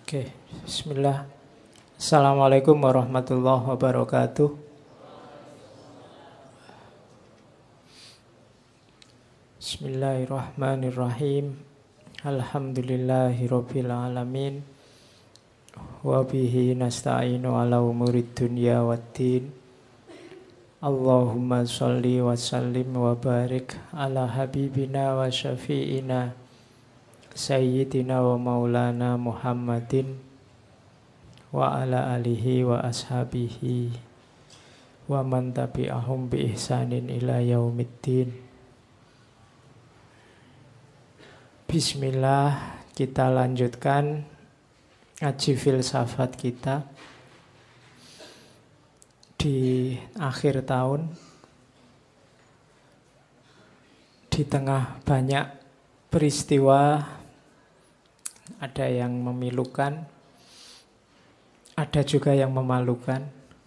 Oke, bismillah. Assalamualaikum warahmatullahi wabarakatuh. Bismillahirrahmanirrahim. Alhamdulillahirabbil alamin. Wa bihi nasta'inu ala umurid dunya waddin. Allahumma sholli wa sallim wa barik ala habibina wa syafi'ina Sayyidina wa maulana Muhammadin wa ala alihi wa ashabihi wa man tabi'ahum bi ihsanin ila yaumiddin. Bismillah, kita lanjutkan ngaji filsafat kita di akhir tahun, di tengah banyak peristiwa. Ada yang memilukan, ada juga yang memalukan.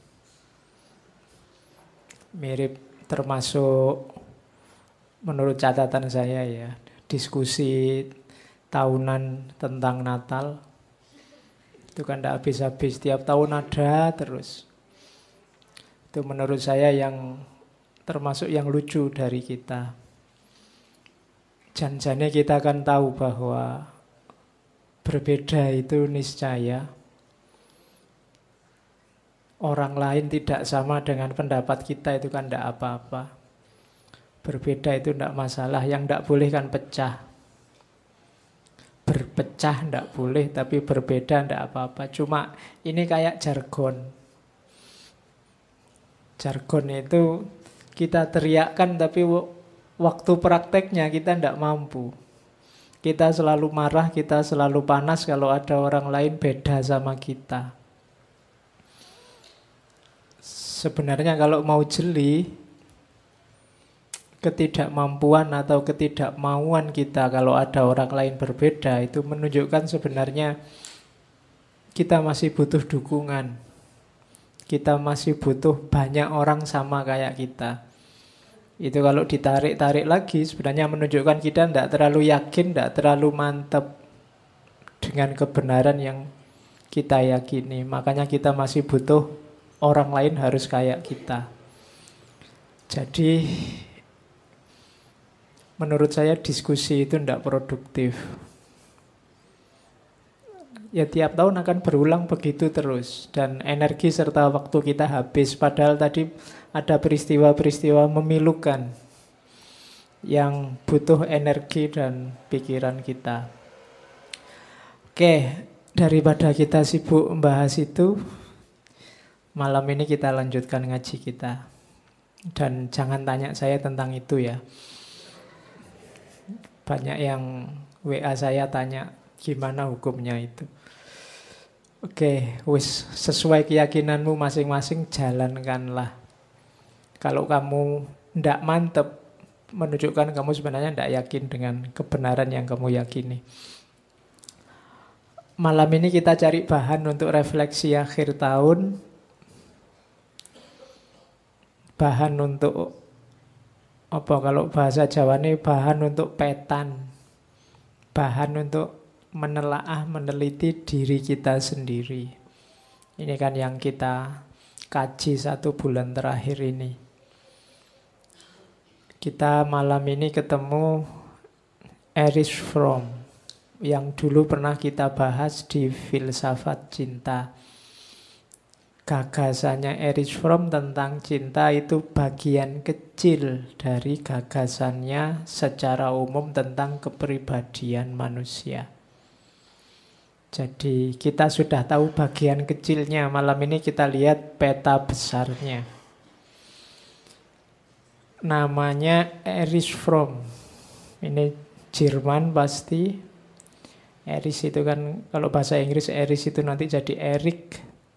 Mirip termasuk menurut catatan saya ya, diskusi tahunan tentang Natal. Itu kan tidak habis-habis, tiap tahun ada terus. Itu menurut saya yang termasuk yang lucu dari kita. Janjane kita akan tahu bahwa berbeda itu niscaya. Orang lain tidak sama dengan pendapat kita itu kan tidak apa-apa. Berbeda itu tidak masalah. Yang tidak boleh kan pecah. Berpecah tidak boleh, tapi berbeda tidak apa-apa. Cuma ini kayak jargon. Jargon itu kita teriakkan, tapi waktu prakteknya kita tidak mampu. Kita selalu marah, kita selalu panas kalau ada orang lain beda sama kita. Sebenarnya kalau mau jeli, ketidakmampuan atau ketidakmauan kita kalau ada orang lain berbeda, itu menunjukkan sebenarnya kita masih butuh dukungan. Kita masih butuh banyak orang sama kayak kita. Itu kalau ditarik-tarik lagi sebenarnya menunjukkan kita tidak terlalu yakin, tidak terlalu mantap dengan kebenaran yang kita yakini. Makanya kita masih butuh orang lain harus kayak kita. Jadi menurut saya diskusi itu tidak produktif. Ya tiap tahun akan berulang begitu terus. Dan energi serta waktu kita habis. Padahal tadi ada peristiwa-peristiwa memilukan yang butuh energi dan pikiran kita. Oke, daripada kita sibuk membahas itu, malam ini kita lanjutkan ngaji kita. Dan jangan tanya saya tentang itu ya. Banyak yang WA saya tanya gimana hukumnya itu. Oke, wis sesuai keyakinanmu masing-masing jalankanlah. Kalau kamu tidak mantep, menunjukkan kamu sebenarnya tidak yakin dengan kebenaran yang kamu yakini. Malam ini kita cari bahan untuk refleksi akhir tahun. Bahan untuk apa kalau bahasa Jawa ini bahan untuk petan. Bahan untuk menelaah, meneliti diri kita sendiri. Ini kan yang kita kaji 1 bulan terakhir ini. Kita malam ini ketemu Erich Fromm yang dulu pernah kita bahas di filsafat cinta. Gagasannya Erich Fromm tentang cinta itu bagian kecil dari gagasannya secara umum tentang kepribadian manusia. Jadi kita sudah tahu bagian kecilnya. Malam ini kita lihat peta besarnya. Namanya Erich Fromm. Ini Jerman pasti. Erich itu kan kalau bahasa Inggris Erich itu nanti jadi Erik.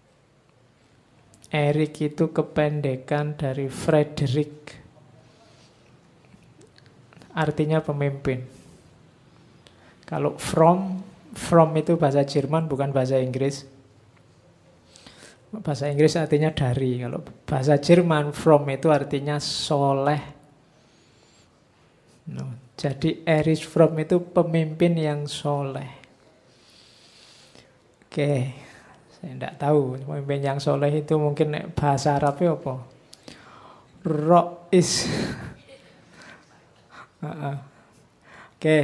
Erik itu kependekan dari Frederick. Artinya pemimpin. Kalau From itu bahasa Jerman bukan bahasa Inggris. Bahasa Inggris artinya dari. Kalau bahasa Jerman from itu artinya soleh. Jadi Erich Fromm itu pemimpin yang soleh. Oke, saya tidak tahu. Pemimpin yang soleh itu mungkin bahasa Arabnya apa? Rois. Oke.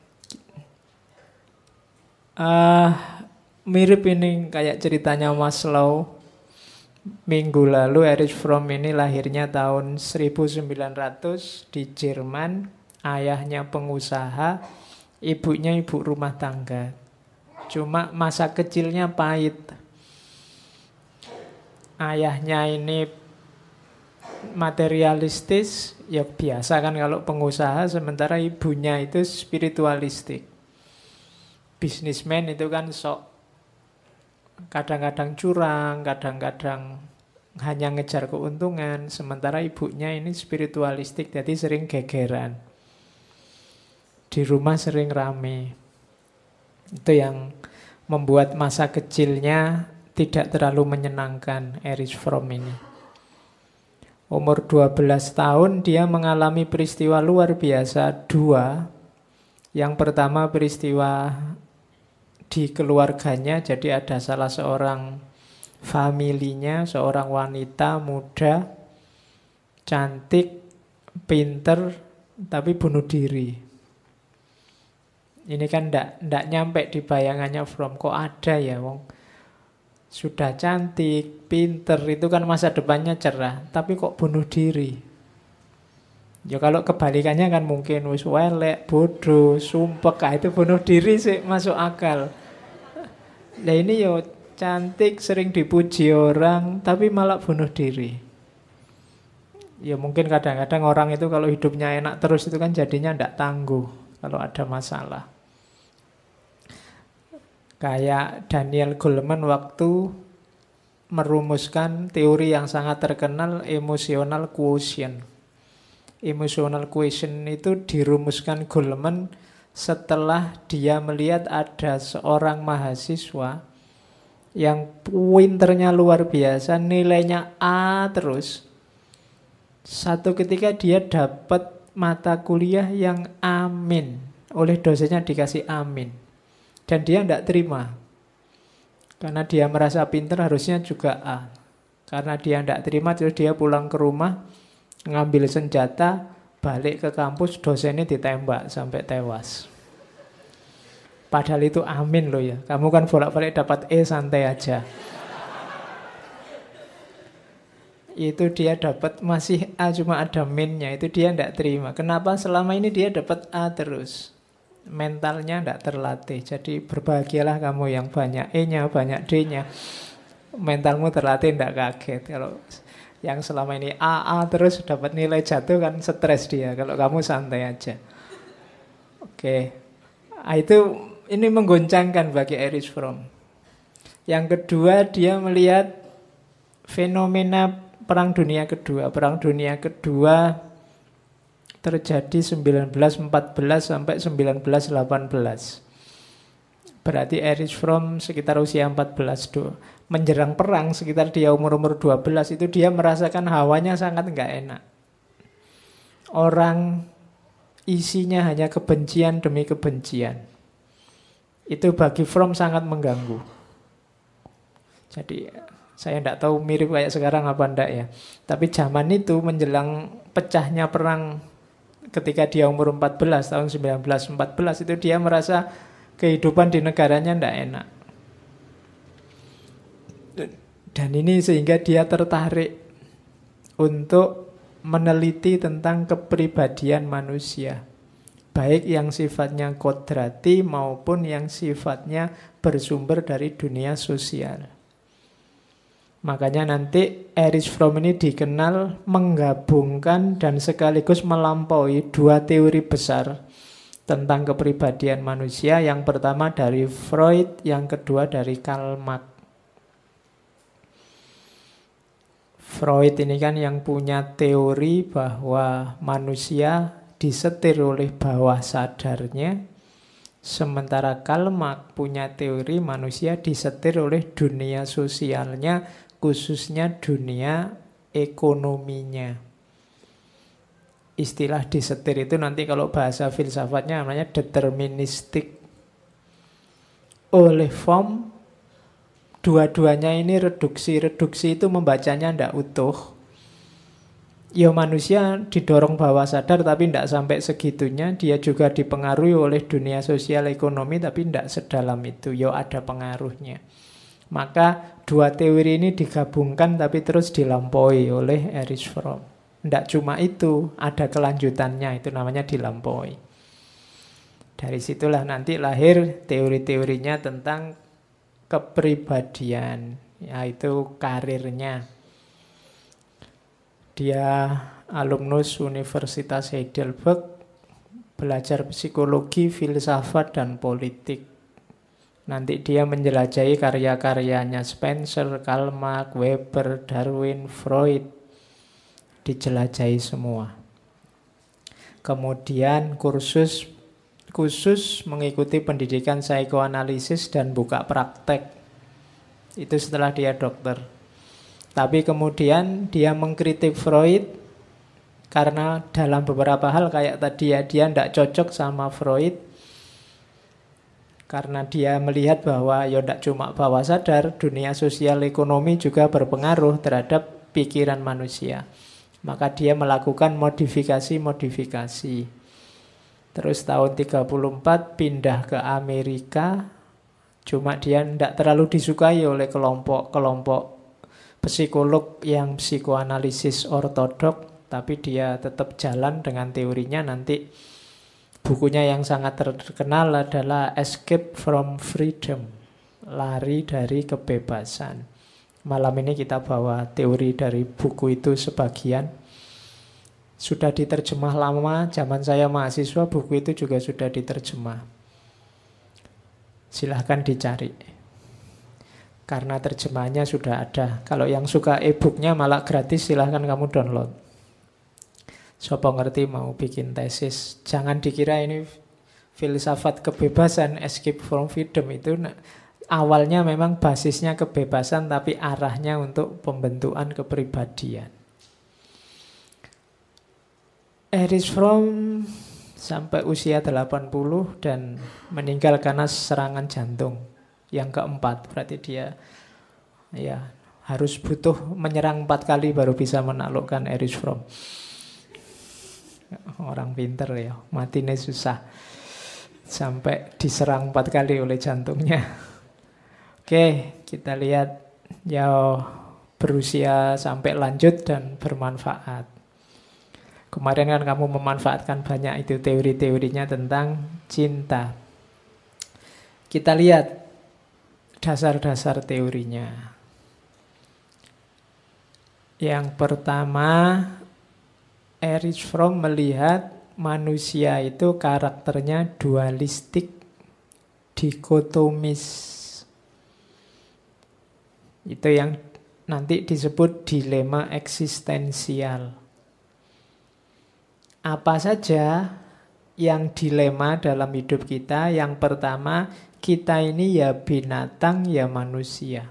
Mirip ini kayak ceritanya Maslow. Minggu lalu Erich Fromm ini lahirnya tahun 1900 di Jerman. Ayahnya pengusaha, ibunya ibu rumah tangga. Cuma masa kecilnya pahit. Ayahnya ini materialistis, ya biasa kan kalau pengusaha, sementara ibunya itu spiritualistik. Bisnismen itu kan sok kadang-kadang curang, kadang-kadang hanya ngejar keuntungan, sementara ibunya ini spiritualistik, jadi sering gegeran. Di rumah sering rame. Itu yang membuat masa kecilnya tidak terlalu menyenangkan Erich Fromm ini. Umur 12 tahun dia mengalami peristiwa luar biasa dua. Yang pertama peristiwa di keluarganya, jadi ada salah seorang familinya, seorang wanita muda, cantik, pinter, tapi bunuh diri. Ini kan ndak nyampe di bayangannya Fromm, kok ada ya wong sudah cantik, pinter, itu kan masa depannya cerah, tapi kok bunuh diri. Ya kalau kebalikannya kan mungkin wis welek, bodoh, sumpek, itu bunuh diri sih masuk akal. Nah ini yo cantik, sering dipuji orang, tapi malah bunuh diri. Ya mungkin kadang-kadang orang itu kalau hidupnya enak terus itu kan jadinya ndak tangguh kalau ada masalah. Kayak Daniel Goleman waktu merumuskan teori yang sangat terkenal, emotional quotient. Emotional quotient itu dirumuskan Goleman setelah dia melihat ada seorang mahasiswa yang pinternya luar biasa, nilainya A terus. Satu ketika dia dapat mata kuliah yang amin, oleh dosennya dikasih amin. Dan dia tidak terima. Karena dia merasa pinter harusnya juga A. Karena dia tidak terima, terus dia pulang ke rumah, ngambil senjata, balik ke kampus, dosennya ditembak sampai tewas. Padahal itu amin loh ya. Kamu kan bolak-balik dapat E, santai aja. Itu dia dapat masih A, cuma ada minnya. Itu dia tidak terima. Kenapa selama ini dia dapat A terus? Mentalnya tidak terlatih. Jadi berbahagialah kamu yang banyak E-nya, banyak D-nya. Mentalmu terlatih, tidak kaget. Kalau yang selama ini A terus dapat nilai jatuh kan stres dia. Kalau kamu santai aja. Oke. Ini menggoncangkan bagi Erich Fromm. Yang kedua, dia melihat fenomena Perang Dunia Kedua. Perang Dunia Kedua terjadi 1914 sampai 1918. Berarti Erich Fromm sekitar usia 14 tuh. Menjelang perang sekitar dia umur-umur 12 itu dia merasakan hawanya sangat enggak enak. Orang isinya hanya kebencian demi kebencian. Itu bagi Fromm sangat mengganggu. Jadi saya tidak tahu mirip kayak sekarang apa enggak ya. Tapi zaman itu menjelang pecahnya perang ketika dia umur 14 tahun 1914 itu dia merasa kehidupan di negaranya tidak enak. Dan ini sehingga dia tertarik untuk meneliti tentang kepribadian manusia. Baik yang sifatnya kodrati maupun yang sifatnya bersumber dari dunia sosial. Makanya nanti Erich Fromm ini dikenal menggabungkan dan sekaligus melampaui dua teori besar tentang kepribadian manusia. Yang pertama dari Freud, yang kedua dari Karl Marx. Freud ini kan yang punya teori bahwa manusia disetir oleh bawah sadarnya, sementara Karl Marx punya teori manusia disetir oleh dunia sosialnya, khususnya dunia ekonominya. Istilah disetir itu nanti kalau bahasa filsafatnya namanya deterministik. Oleh Fromm dua-duanya ini reduksi. Reduksi itu membacanya tidak utuh. Ya manusia didorong bawah sadar tapi tidak sampai segitunya. Dia juga dipengaruhi oleh dunia sosial ekonomi tapi tidak sedalam itu. Ya ada pengaruhnya. Maka dua teori ini digabungkan tapi terus dilampaui oleh Erich Fromm. Tidak cuma itu, ada kelanjutannya, itu namanya dilampaui. Dari situlah nanti lahir teori-teorinya tentang kepribadian, yaitu karirnya. Dia alumnus Universitas Heidelberg, belajar psikologi, filsafat, dan politik. Nanti dia menjelajahi karya-karyanya Spencer, Karl Marx, Weber, Darwin, Freud. Dijelajahi semua. Kemudian khusus mengikuti pendidikan psikoanalisis dan buka praktek. Itu setelah dia dokter. Tapi kemudian dia mengkritik Freud karena dalam beberapa hal kayak tadi ya, dia tidak cocok sama Freud. Karena dia melihat bahwa ya tidak cuma bawah sadar, dunia sosial ekonomi juga berpengaruh terhadap pikiran manusia. Maka dia melakukan modifikasi. Terus tahun 34 pindah ke Amerika. Cuma dia tidak terlalu disukai oleh kelompok psikolog yang psikoanalisis ortodok. Tapi dia tetap jalan dengan teorinya. Nanti bukunya yang sangat terkenal adalah Escape from Freedom. Lari dari kebebasan. Malam ini kita bawa teori dari buku itu sebagian. Sudah diterjemah lama, zaman saya mahasiswa buku itu juga sudah diterjemah. Silahkan dicari. Karena terjemahannya sudah ada. Kalau yang suka e-booknya malah gratis, silahkan kamu download. Sopo ngerti mau bikin tesis, jangan dikira ini filsafat kebebasan, Escape from Freedom itu awalnya memang basisnya kebebasan tapi arahnya untuk pembentukan kepribadian. Erich Fromm sampai usia 80 dan meninggal karena serangan jantung yang keempat. Berarti dia ya harus butuh menyerang 4 kali baru bisa menaklukkan Erich Fromm. Orang pinter ya, matinya susah. Sampai diserang 4 kali oleh jantungnya. Oke, kita lihat ya berusia sampai lanjut dan bermanfaat. Kemarin kan kamu memanfaatkan banyak itu teori-teorinya tentang cinta. Kita lihat dasar-dasar teorinya. Yang pertama, Erich Fromm melihat manusia itu karakternya dualistik, dikotomis. Itu yang nanti disebut dilema eksistensial. Apa saja yang dilema dalam hidup kita? Yang pertama, kita ini ya binatang ya manusia.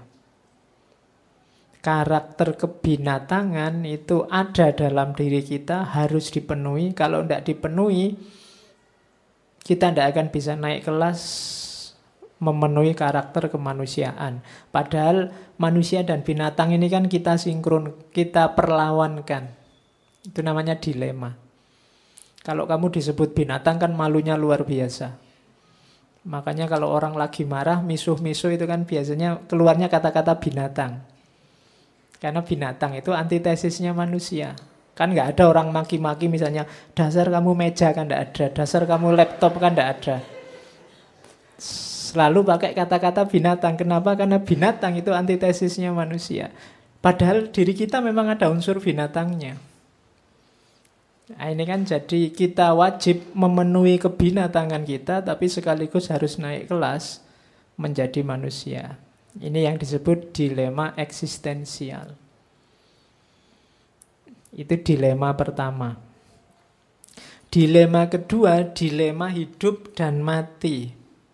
Karakter kebinatangan itu ada dalam diri kita, harus dipenuhi. Kalau tidak dipenuhi, kita tidak akan bisa naik kelas memenuhi karakter kemanusiaan. Padahal manusia dan binatang ini kan kita sinkron, kita perlawankan. Itu namanya dilema. Kalau kamu disebut binatang kan malunya luar biasa. Makanya kalau orang lagi marah, misuh-misuh itu kan biasanya keluarnya kata-kata binatang. Karena binatang itu antitesisnya manusia. Kan nggak ada orang maki-maki misalnya, dasar kamu meja kan nggak ada, dasar kamu laptop kan nggak ada. Selalu pakai kata-kata binatang. Kenapa? Karena binatang itu antitesisnya manusia. Padahal diri kita memang ada unsur binatangnya. Nah, ini kan jadi kita wajib memenuhi kebinatangan kita, tapi sekaligus harus naik kelas menjadi manusia. Ini yang disebut dilema eksistensial. Itu dilema pertama. Dilema kedua, dilema hidup dan mati.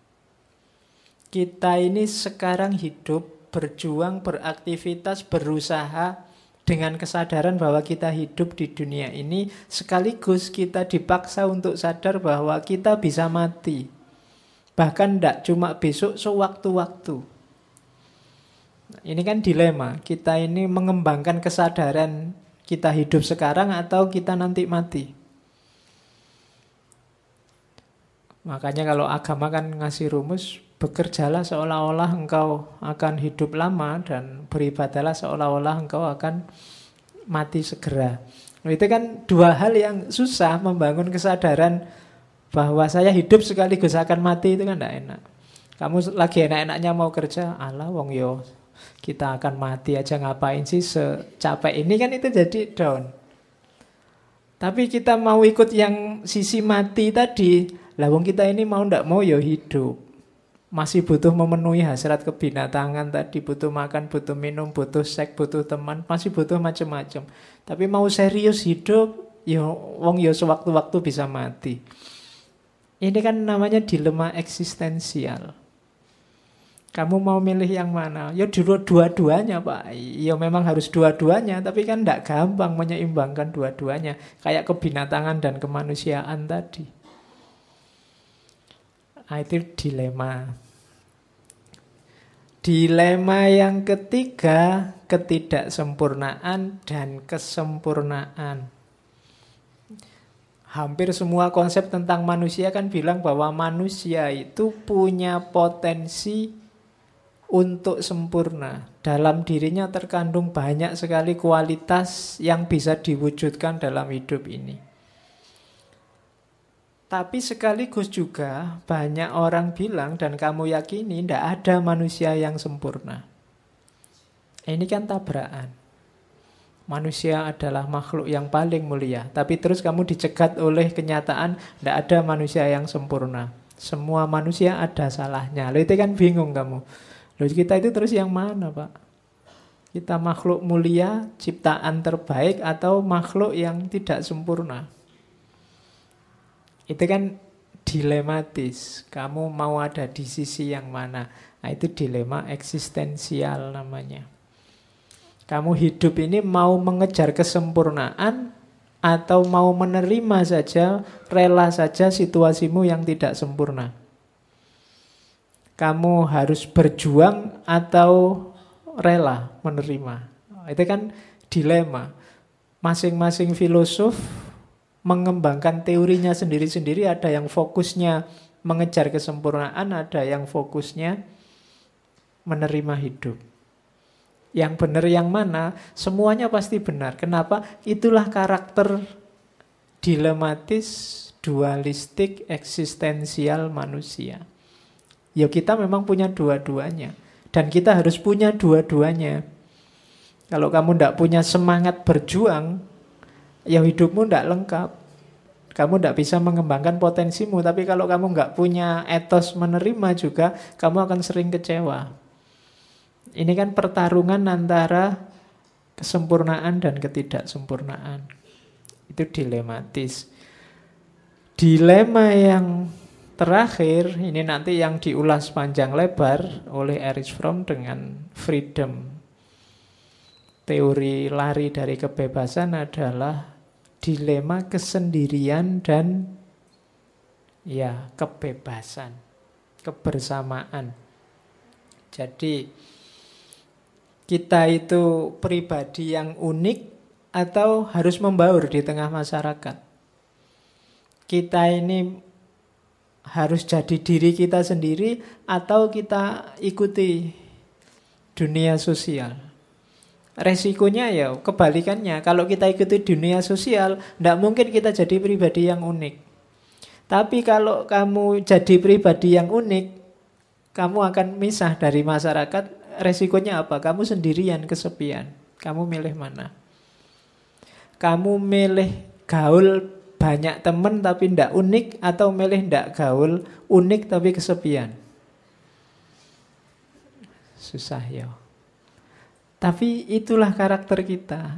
Kita ini sekarang hidup, berjuang, beraktivitas, berusaha dengan kesadaran bahwa kita hidup di dunia ini, sekaligus kita dipaksa untuk sadar bahwa kita bisa mati. Bahkan tidak cuma besok, sewaktu-waktu. Ini kan dilema. Kita ini mengembangkan kesadaran kita hidup sekarang atau kita nanti mati. Makanya kalau agama kan ngasih rumus, bekerjalah seolah-olah engkau akan hidup lama dan beribadalah seolah-olah engkau akan mati segera. Itu kan dua hal yang susah, membangun kesadaran bahwa saya hidup sekaligus akan mati, itu kan tidak enak. Kamu lagi enak-enaknya mau kerja, alah wong yo kita akan mati aja, ngapain sih secapek ini, kan itu jadi down. Tapi kita mau ikut yang sisi mati tadi, lah wong kita ini mau ndak mau yo hidup. Masih butuh memenuhi hasrat kebinatangan tadi, butuh makan, butuh minum, butuh seks, butuh teman, masih butuh macam-macam. Tapi mau serius hidup, yo wong yo sewaktu-waktu bisa mati. Ini kan namanya dilema eksistensial. Kamu mau milih yang mana? Ya dua-duanya Pak. Ya memang harus dua-duanya, tapi kan tidak gampang menyeimbangkan dua-duanya. Kayak kebinatangan dan kemanusiaan tadi. Nah, itu dilema. Dilema yang ketiga, ketidaksempurnaan dan kesempurnaan. Hampir semua konsep tentang manusia kan bilang bahwa manusia itu punya potensi untuk sempurna. Dalam dirinya terkandung banyak sekali kualitas yang bisa diwujudkan dalam hidup ini. Tapi sekaligus juga banyak orang bilang dan kamu yakini tidak ada manusia yang sempurna. Ini kan tabrakan. Manusia adalah makhluk yang paling mulia. Tapi terus kamu dicegat oleh kenyataan tidak ada manusia yang sempurna. Semua manusia ada salahnya. Lalu itu kan bingung kamu. Lalu kita itu terus yang mana Pak? Kita makhluk mulia, ciptaan terbaik atau makhluk yang tidak sempurna? Itu kan dilematis. Kamu mau ada di sisi yang mana? Nah, itu dilema eksistensial namanya. Kamu hidup ini mau mengejar kesempurnaan atau mau menerima saja, rela saja situasimu yang tidak sempurna. Kamu harus berjuang atau rela menerima. Itu kan dilema. Masing-masing filosof mengembangkan teorinya sendiri-sendiri. Ada yang fokusnya mengejar kesempurnaan, ada yang fokusnya menerima hidup. Yang benar yang mana? Semuanya pasti benar. Kenapa? Itulah karakter dilematis, dualistik, eksistensial manusia. Ya kita memang punya dua-duanya. Dan kita harus punya dua-duanya. Kalau kamu tidak punya semangat berjuang, ya hidupmu tidak lengkap. Kamu tidak bisa mengembangkan potensimu. Tapi kalau kamu nggak punya etos menerima juga, kamu akan sering kecewa. Ini kan pertarungan antara kesempurnaan dan ketidaksempurnaan. Itu dilematis. Dilema yang terakhir, ini nanti yang diulas panjang lebar oleh Erich Fromm dengan freedom. Teori lari dari kebebasan adalah dilema kesendirian dan ya kebebasan, kebersamaan. Jadi kita itu pribadi yang unik atau harus membaur di tengah masyarakat. Kita ini harus jadi diri kita sendiri atau kita ikuti dunia sosial. Resikonya ya kebalikannya. Kalau kita ikuti dunia sosial, tidak mungkin kita jadi pribadi yang unik. Tapi kalau kamu jadi pribadi yang unik, kamu akan misah dari masyarakat. Resikonya apa? Kamu sendirian, kesepian. Kamu milih mana? Kamu milih gaul banyak teman tapi tidak unik, atau milih tidak gaul, unik tapi kesepian? Susah ya. Tapi itulah karakter kita.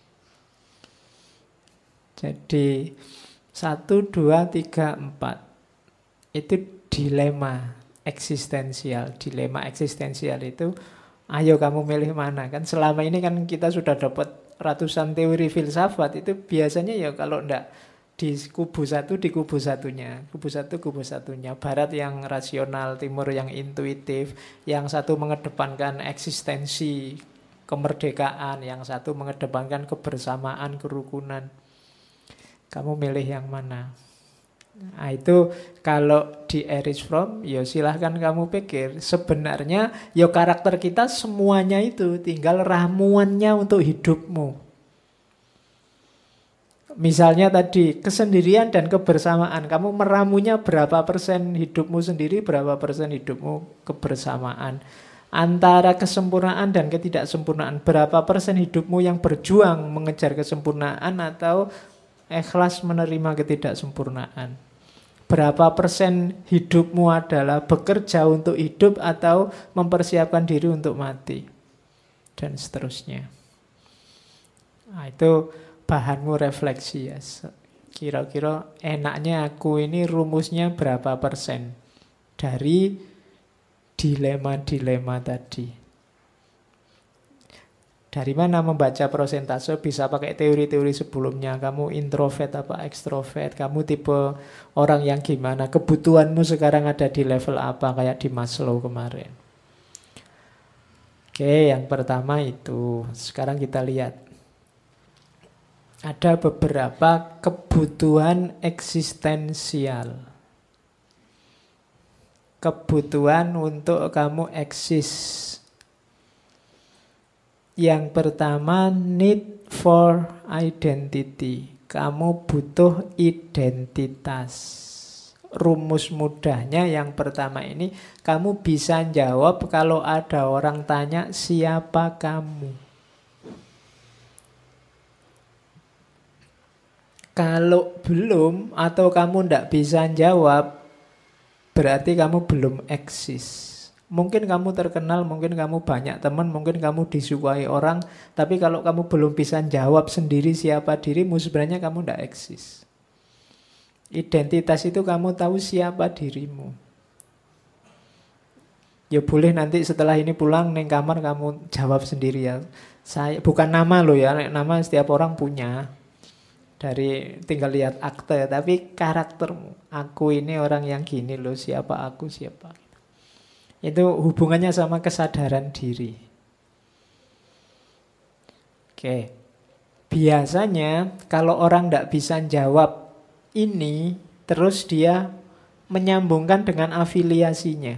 Jadi 1, 2, 3, 4 itu dilema eksistensial. Dilema eksistensial itu, ayo kamu milih mana? Kan selama ini kan kita sudah dapat ratusan teori filsafat. Itu biasanya ya kalau enggak Di kubu satu, di kubu satunya. Kubu satu, kubu satunya. Barat yang rasional, timur yang intuitif. Yang satu mengedepankan eksistensi, kemerdekaan. Yang satu mengedepankan kebersamaan, kerukunan. Kamu milih yang mana? Nah, itu kalau di Erich Fromm, ya silahkan kamu pikir. Sebenarnya ya karakter kita semuanya itu, tinggal ramuannya untuk hidupmu. Misalnya tadi, kesendirian dan kebersamaan. Kamu meramunya berapa persen hidupmu sendiri, berapa persen hidupmu kebersamaan. Antara kesempurnaan dan ketidaksempurnaan, berapa persen hidupmu yang berjuang mengejar kesempurnaan atau ikhlas menerima ketidaksempurnaan. Berapa persen hidupmu adalah bekerja untuk hidup atau mempersiapkan diri untuk mati. Dan seterusnya. Nah, itu bahanmu refleksi ya. Kira-kira enaknya aku ini rumusnya berapa persen dari dilema-dilema tadi. Dari mana membaca persentase? Bisa pakai teori-teori sebelumnya. Kamu introvert apa ekstrovert? Kamu tipe orang yang gimana? Kebutuhanmu sekarang ada di level apa? Kayak di Maslow kemarin. Oke, yang pertama itu. Sekarang kita lihat. Ada beberapa kebutuhan eksistensial. Kebutuhan untuk kamu eksis. Yang pertama, need for identity. Kamu butuh identitas. Rumus mudahnya yang pertama ini, kamu bisa jawab kalau ada orang tanya siapa kamu. Kalau belum atau kamu tidak bisa jawab, berarti kamu belum eksis. Mungkin kamu terkenal, mungkin kamu banyak teman, mungkin kamu disukai orang, tapi kalau kamu belum bisa jawab sendiri siapa dirimu, sebenarnya kamu tidak eksis. Identitas itu kamu tahu siapa dirimu. Ya boleh nanti setelah ini pulang neng kamar kamu jawab sendiri ya. Saya bukan nama lo ya, nama setiap orang punya. Dari tinggal lihat akte, tapi karaktermu. Aku ini orang yang gini loh, siapa aku, siapa. Itu hubungannya sama kesadaran diri. Oke. Biasanya kalau orang tidak bisa jawab ini, terus dia menyambungkan dengan afiliasinya.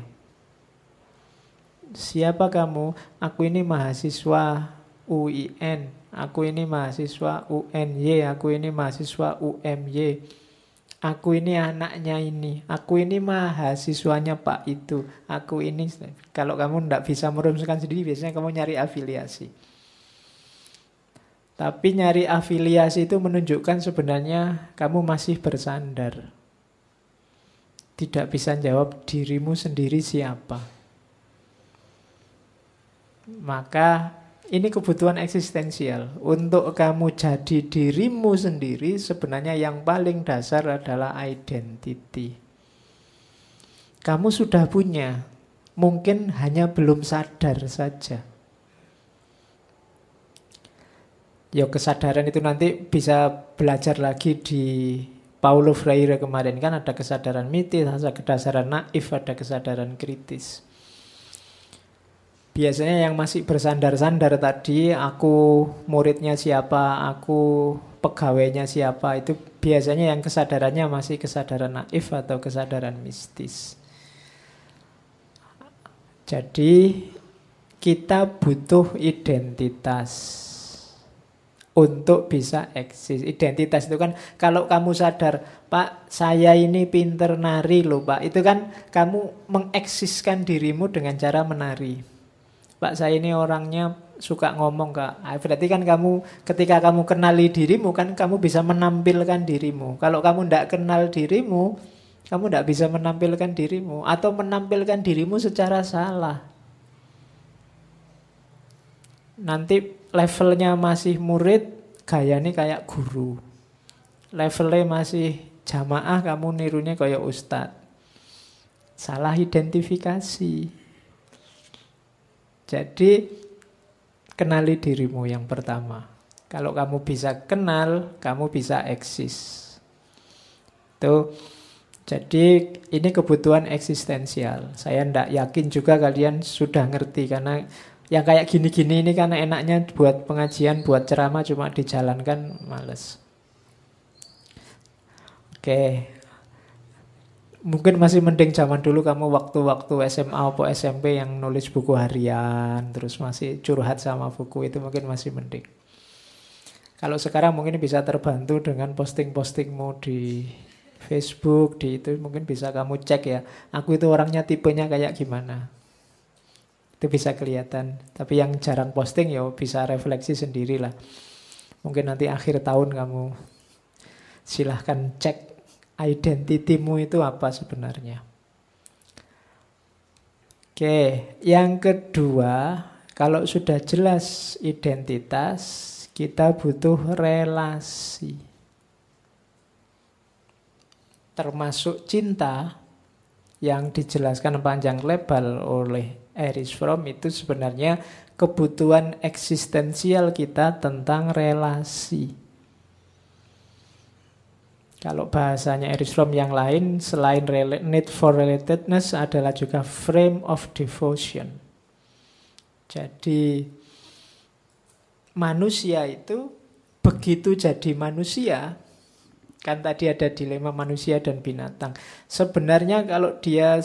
Siapa kamu? Aku ini mahasiswa UIN. Aku ini mahasiswa UNY, aku ini mahasiswa UMY. Aku ini anaknya ini, aku ini mahasiswanya Pak itu. Aku ini, kalau kamu tidak bisa merumuskan sendiri, biasanya kamu nyari afiliasi. Tapi nyari afiliasi itu menunjukkan sebenarnya kamu masih bersandar. Tidak bisa jawab dirimu sendiri siapa. Maka ini kebutuhan eksistensial. Untuk kamu jadi dirimu sendiri, sebenarnya yang paling dasar adalah identity. Kamu sudah punya, mungkin hanya belum sadar saja. Ya kesadaran itu nanti bisa belajar lagi di Paulo Freire kemarin. Kan ada kesadaran mitis, ada kesadaran naif, ada kesadaran kritis. Biasanya yang masih bersandar-sandar tadi, aku muridnya siapa, aku pegawainya siapa, itu biasanya yang kesadarannya masih kesadaran naif atau kesadaran mistis. Jadi kita butuh identitas untuk bisa eksis. Identitas itu kan kalau kamu sadar, Pak, saya ini pinter nari loh Pak, itu kan kamu mengeksiskan dirimu dengan cara menari. Pak, saya ini orangnya suka ngomong Kak. Berarti kan kamu, ketika kamu kenali dirimu, kan kamu bisa menampilkan dirimu. Kalau kamu tidak kenal dirimu, kamu tidak bisa menampilkan dirimu. Atau menampilkan dirimu secara salah. Nanti levelnya masih murid, gayanya kayak guru. Levelnya masih jamaah, kamu nirunya kayak ustadz. Salah identifikasi. Jadi kenali dirimu yang pertama. Kalau kamu bisa kenal, kamu bisa eksis. Tuh. Jadi ini kebutuhan eksistensial. Saya tidak yakin juga kalian sudah ngerti, karena yang kayak gini-gini ini kan enaknya buat pengajian, buat ceramah, cuma dijalankan males. Oke. Mungkin masih mending zaman dulu kamu waktu-waktu SMA atau SMP yang nulis buku harian, terus masih curhat sama buku, itu mungkin masih mending. Kalau sekarang mungkin bisa terbantu dengan posting-postingmu di Facebook, di itu mungkin bisa kamu cek ya. Aku itu orangnya tipenya kayak gimana. Itu bisa kelihatan. Tapi yang jarang posting ya bisa refleksi sendirilah. Mungkin nanti akhir tahun kamu silahkan cek identitimu itu apa sebenarnya. Oke, yang kedua, kalau sudah jelas identitas, kita butuh relasi. Termasuk cinta yang dijelaskan panjang lebar oleh Erich Fromm itu sebenarnya kebutuhan eksistensial kita tentang relasi. Kalau bahasanya Erich Fromm yang lain, selain need for relatedness adalah juga frame of devotion. Jadi manusia itu begitu jadi manusia, kan tadi ada dilema manusia dan binatang. Sebenarnya kalau dia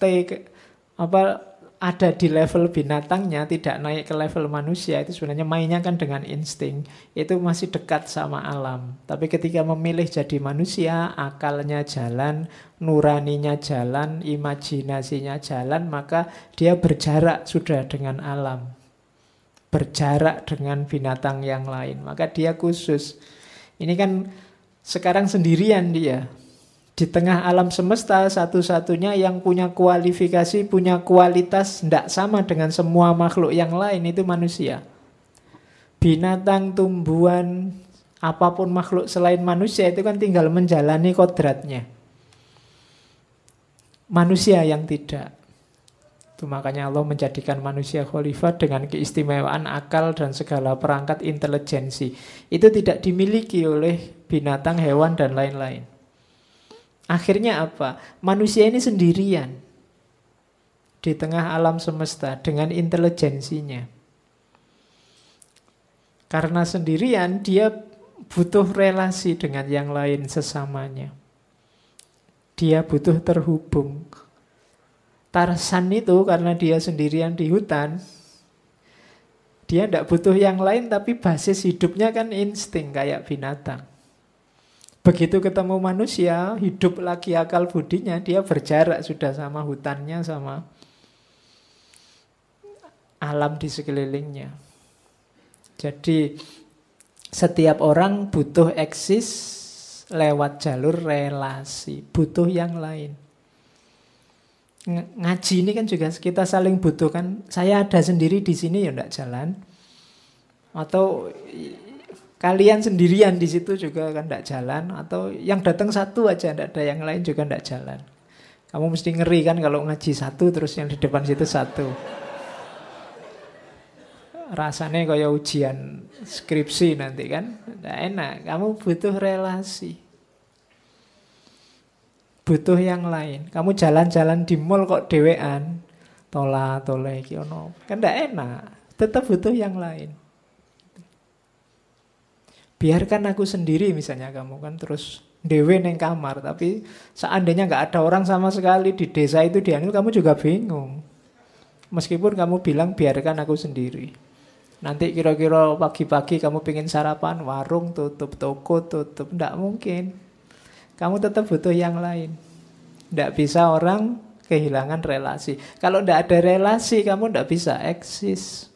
ada di level binatangnya, tidak naik ke level manusia, itu sebenarnya mainnya kan dengan insting. Itu masih dekat sama alam. Tapi ketika memilih jadi manusia, akalnya jalan, nuraninya jalan, imajinasinya jalan, maka dia berjarak sudah dengan alam. Berjarak dengan binatang yang lain. Maka dia khusus. Ini kan sekarang sendirian dia. Di tengah alam semesta, satu-satunya yang punya kualifikasi, punya kualitas tidak sama dengan semua makhluk yang lain, itu manusia. Binatang, tumbuhan, apapun makhluk selain manusia itu kan tinggal menjalani kodratnya. Manusia yang tidak. Itu makanya Allah menjadikan manusia khalifah dengan keistimewaan akal dan segala perangkat intelijensi. Itu tidak dimiliki oleh binatang, hewan, dan lain-lain. Akhirnya apa? Manusia ini sendirian di tengah alam semesta dengan intelijensinya. Karena sendirian, dia butuh relasi dengan yang lain sesamanya. Dia butuh terhubung. Tarzan itu karena dia sendirian di hutan, dia tidak butuh yang lain, tapi basis hidupnya kan insting kayak binatang. Begitu ketemu manusia, hidup lagi akal budinya, dia berjarak sudah sama hutannya, sama alam di sekelilingnya. Jadi setiap orang butuh eksis lewat jalur relasi, butuh yang lain. Ngaji ini kan juga kita saling butuhkan. Saya ada sendiri di sini ya tidak jalan. Atau kalian sendirian di situ juga kan tidak jalan. Atau yang datang satu aja, tidak ada yang lain juga tidak jalan. Kamu mesti ngeri kan kalau ngaji satu terus yang di depan situ satu. Rasanya kayak ujian skripsi nanti kan. Tidak enak, kamu butuh relasi. Butuh yang lain. Kamu jalan-jalan di mall kok dewean, toleh kiono, kan tidak enak. Tetap butuh yang lain. Biarkan aku sendiri misalnya kamu kan terus dewe neng kamar, tapi seandainya nggak ada orang sama sekali di desa itu diambil, kamu juga bingung. Meskipun kamu bilang biarkan aku sendiri. Nanti kira-kira pagi-pagi kamu pengen sarapan, warung tutup, toko tutup, tidak mungkin. Kamu tetap butuh yang lain. Tidak bisa orang kehilangan relasi. Kalau tidak ada relasi, kamu tidak bisa eksis.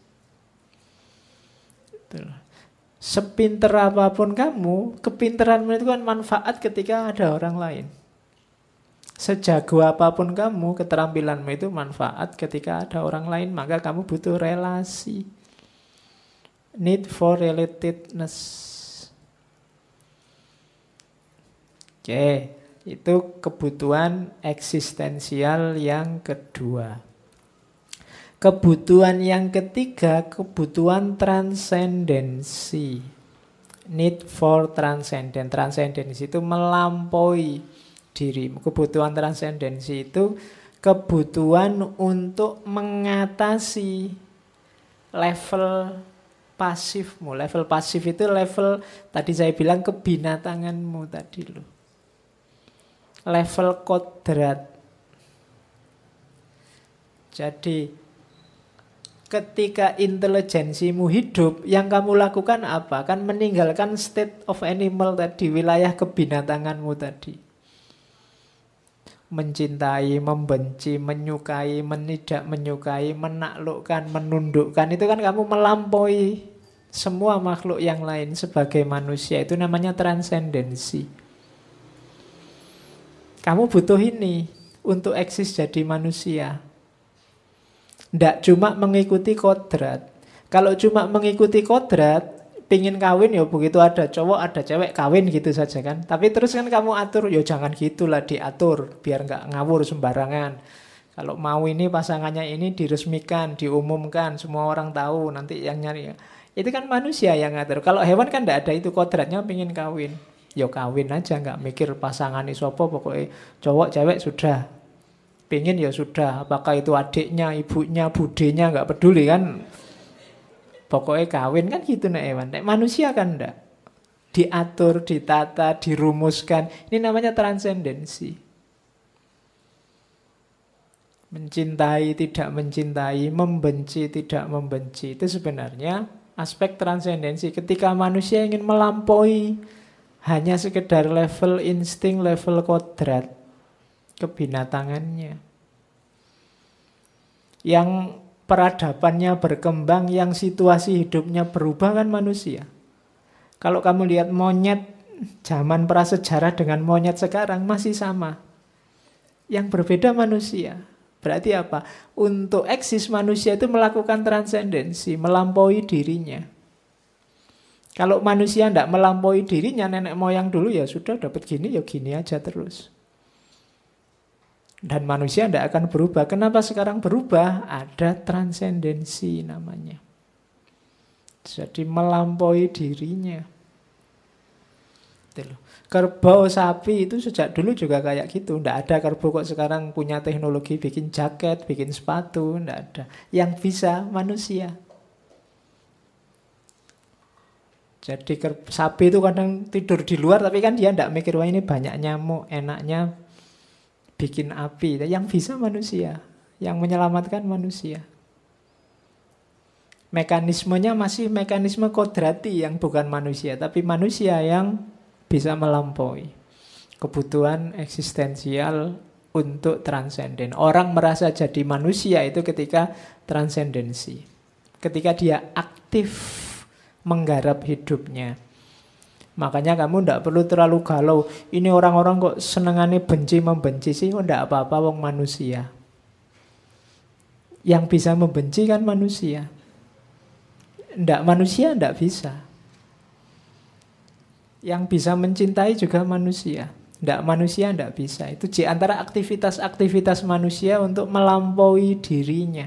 Sepinter apapun kamu, kepinteranmu itu kan manfaat ketika ada orang lain. Sejago apapun kamu, keterampilanmu itu manfaat ketika ada orang lain. Maka kamu butuh relasi. Need for relatedness. Oke, itu kebutuhan eksistensial yang kedua. Kebutuhan yang ketiga, kebutuhan transendensi. Need for transcendent. Transendensi itu melampaui dirimu. Kebutuhan transendensi itu kebutuhan untuk mengatasi level pasifmu. Level pasif itu level tadi saya bilang kebinatanganmu tadi loh. Level kodrat. Jadi ketika intelijensimu hidup, yang kamu lakukan apa? Kan meninggalkan state of animal tadi, wilayah kebinatanganmu tadi. Mencintai, membenci, menyukai, tidak menyukai, menaklukkan, menundukkan. Itu kan kamu melampaui semua makhluk yang lain sebagai manusia. Itu namanya transendensi. Kamu butuh ini untuk eksis jadi manusia. Tidak cuma mengikuti kodrat. Kalau cuma mengikuti kodrat, pingin kawin ya begitu ada cowok ada cewek kawin gitu saja kan. Tapi terus kan kamu atur, ya jangan gitulah, diatur biar nggak ngawur sembarangan. Kalau mau ini pasangannya ini diresmikan, diumumkan, semua orang tahu, nanti yang nyari. Itu kan manusia yang ngatur. Kalau hewan kan tidak ada itu, kodratnya pingin kawin. Ya kawin aja, nggak mikir pasangan isopo, pokoknya cowok cewek sudah. Pingin ya sudah, apakah itu adiknya, ibunya, budenya, nggak peduli kan. Pokoknya kawin kan gitu nek hewan. Nek manusia kan enggak. Diatur, ditata, dirumuskan. Ini namanya transendensi. Mencintai, tidak mencintai, membenci, tidak membenci. Itu sebenarnya aspek transendensi. Ketika manusia ingin melampaui hanya sekedar level insting, level kodrat, kebinatangannya. Yang peradabannya berkembang, yang situasi hidupnya berubah kan manusia. Kalau kamu lihat monyet zaman prasejarah dengan monyet sekarang masih sama. Yang berbeda manusia. Berarti apa? Untuk eksis manusia itu melakukan transendensi, melampaui dirinya. Kalau manusia tidak melampaui dirinya, nenek moyang dulu ya sudah dapat gini, ya gini aja terus. Dan manusia tidak akan berubah. Kenapa sekarang berubah? Ada transendensi namanya. Jadi melampaui dirinya. Kerbau, sapi itu sejak dulu juga kayak gitu. Tidak ada kerbau kok sekarang punya teknologi bikin jaket, bikin sepatu. Tidak ada. Yang bisa manusia. Jadi sapi itu kadang tidur di luar, tapi kan dia tidak mikir, wah ini banyak nyamuk, enaknya bikin api. Yang bisa manusia, yang menyelamatkan manusia. Mekanismenya masih mekanisme kodrati yang bukan manusia, tapi manusia yang bisa melampaui kebutuhan eksistensial untuk transenden. Orang merasa jadi manusia itu ketika transendensi, ketika dia aktif menggarap hidupnya. Makanya kamu tidak perlu terlalu galau. Ini orang-orang kok senengannya benci membenci sih? Oh, tidak apa-apa, wong manusia. Yang bisa membenci kan manusia. Tidak manusia tidak bisa. Yang bisa mencintai juga manusia. Tidak manusia tidak bisa. Itu di antara aktivitas-aktivitas manusia untuk melampaui dirinya.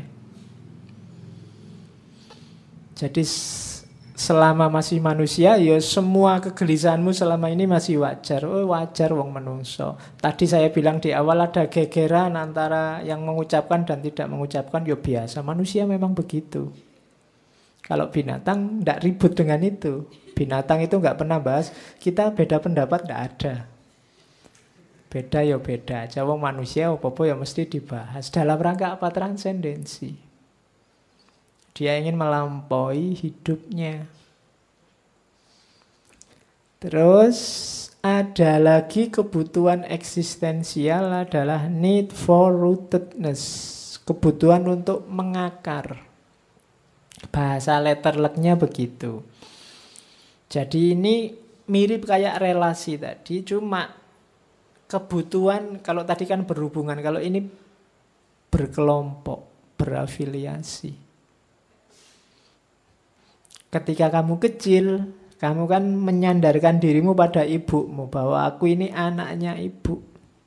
Jadi selama masih manusia, ya semua kegelisahanmu selama ini masih wajar. Oh wajar wong menungso. Tadi saya bilang di awal ada gegeran antara yang mengucapkan dan tidak mengucapkan, ya biasa. Manusia memang begitu. Kalau binatang tidak ribut dengan itu. Binatang itu nggak pernah bahas, kita beda pendapat tidak ada. Beda ya beda aja. Wong manusia apa-apa ya mesti dibahas. Dalam rangka apa? Transendensi. Dia ingin melampaui hidupnya. Terus ada lagi kebutuhan eksistensial adalah need for rootedness. Kebutuhan untuk mengakar. Bahasa letterleknya begitu. Jadi ini mirip kayak relasi tadi, cuma kebutuhan kalau tadi kan berhubungan, kalau ini berkelompok, berafiliasi. Ketika kamu kecil, kamu kan menyandarkan dirimu pada ibumu, bahwa aku ini anaknya ibu.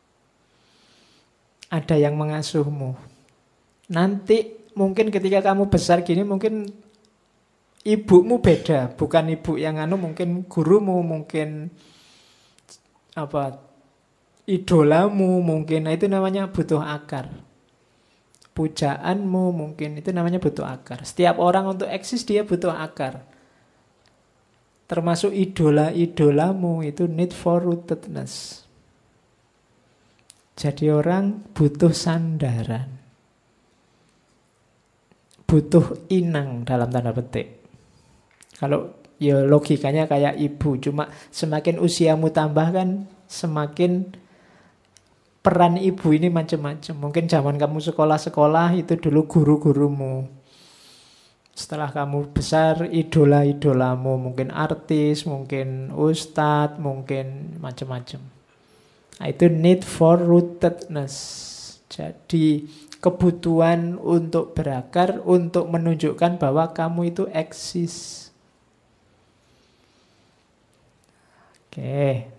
Ada yang mengasuhmu. Nanti mungkin ketika kamu besar gini, mungkin ibumu beda. Bukan ibu yang mungkin gurumu, mungkin idolamu mungkin, nah itu namanya butuh akar. Pujaanmu mungkin, itu namanya butuh akar. Setiap orang untuk eksis dia butuh akar. Termasuk idola-idolamu itu need for rootedness. Jadi orang butuh sandaran. Butuh inang dalam tanda petik. Kalau ya logikanya kayak ibu, cuma semakin usiamu tambah kan semakin peran ibu ini macam-macam. Mungkin zaman kamu sekolah-sekolah itu dulu guru-gurumu. Setelah kamu besar, idola-idolamu. Mungkin artis, mungkin ustadz, mungkin macam-macam. Nah, itu need for rootedness. Jadi kebutuhan untuk berakar, untuk menunjukkan bahwa kamu itu eksis. Oke.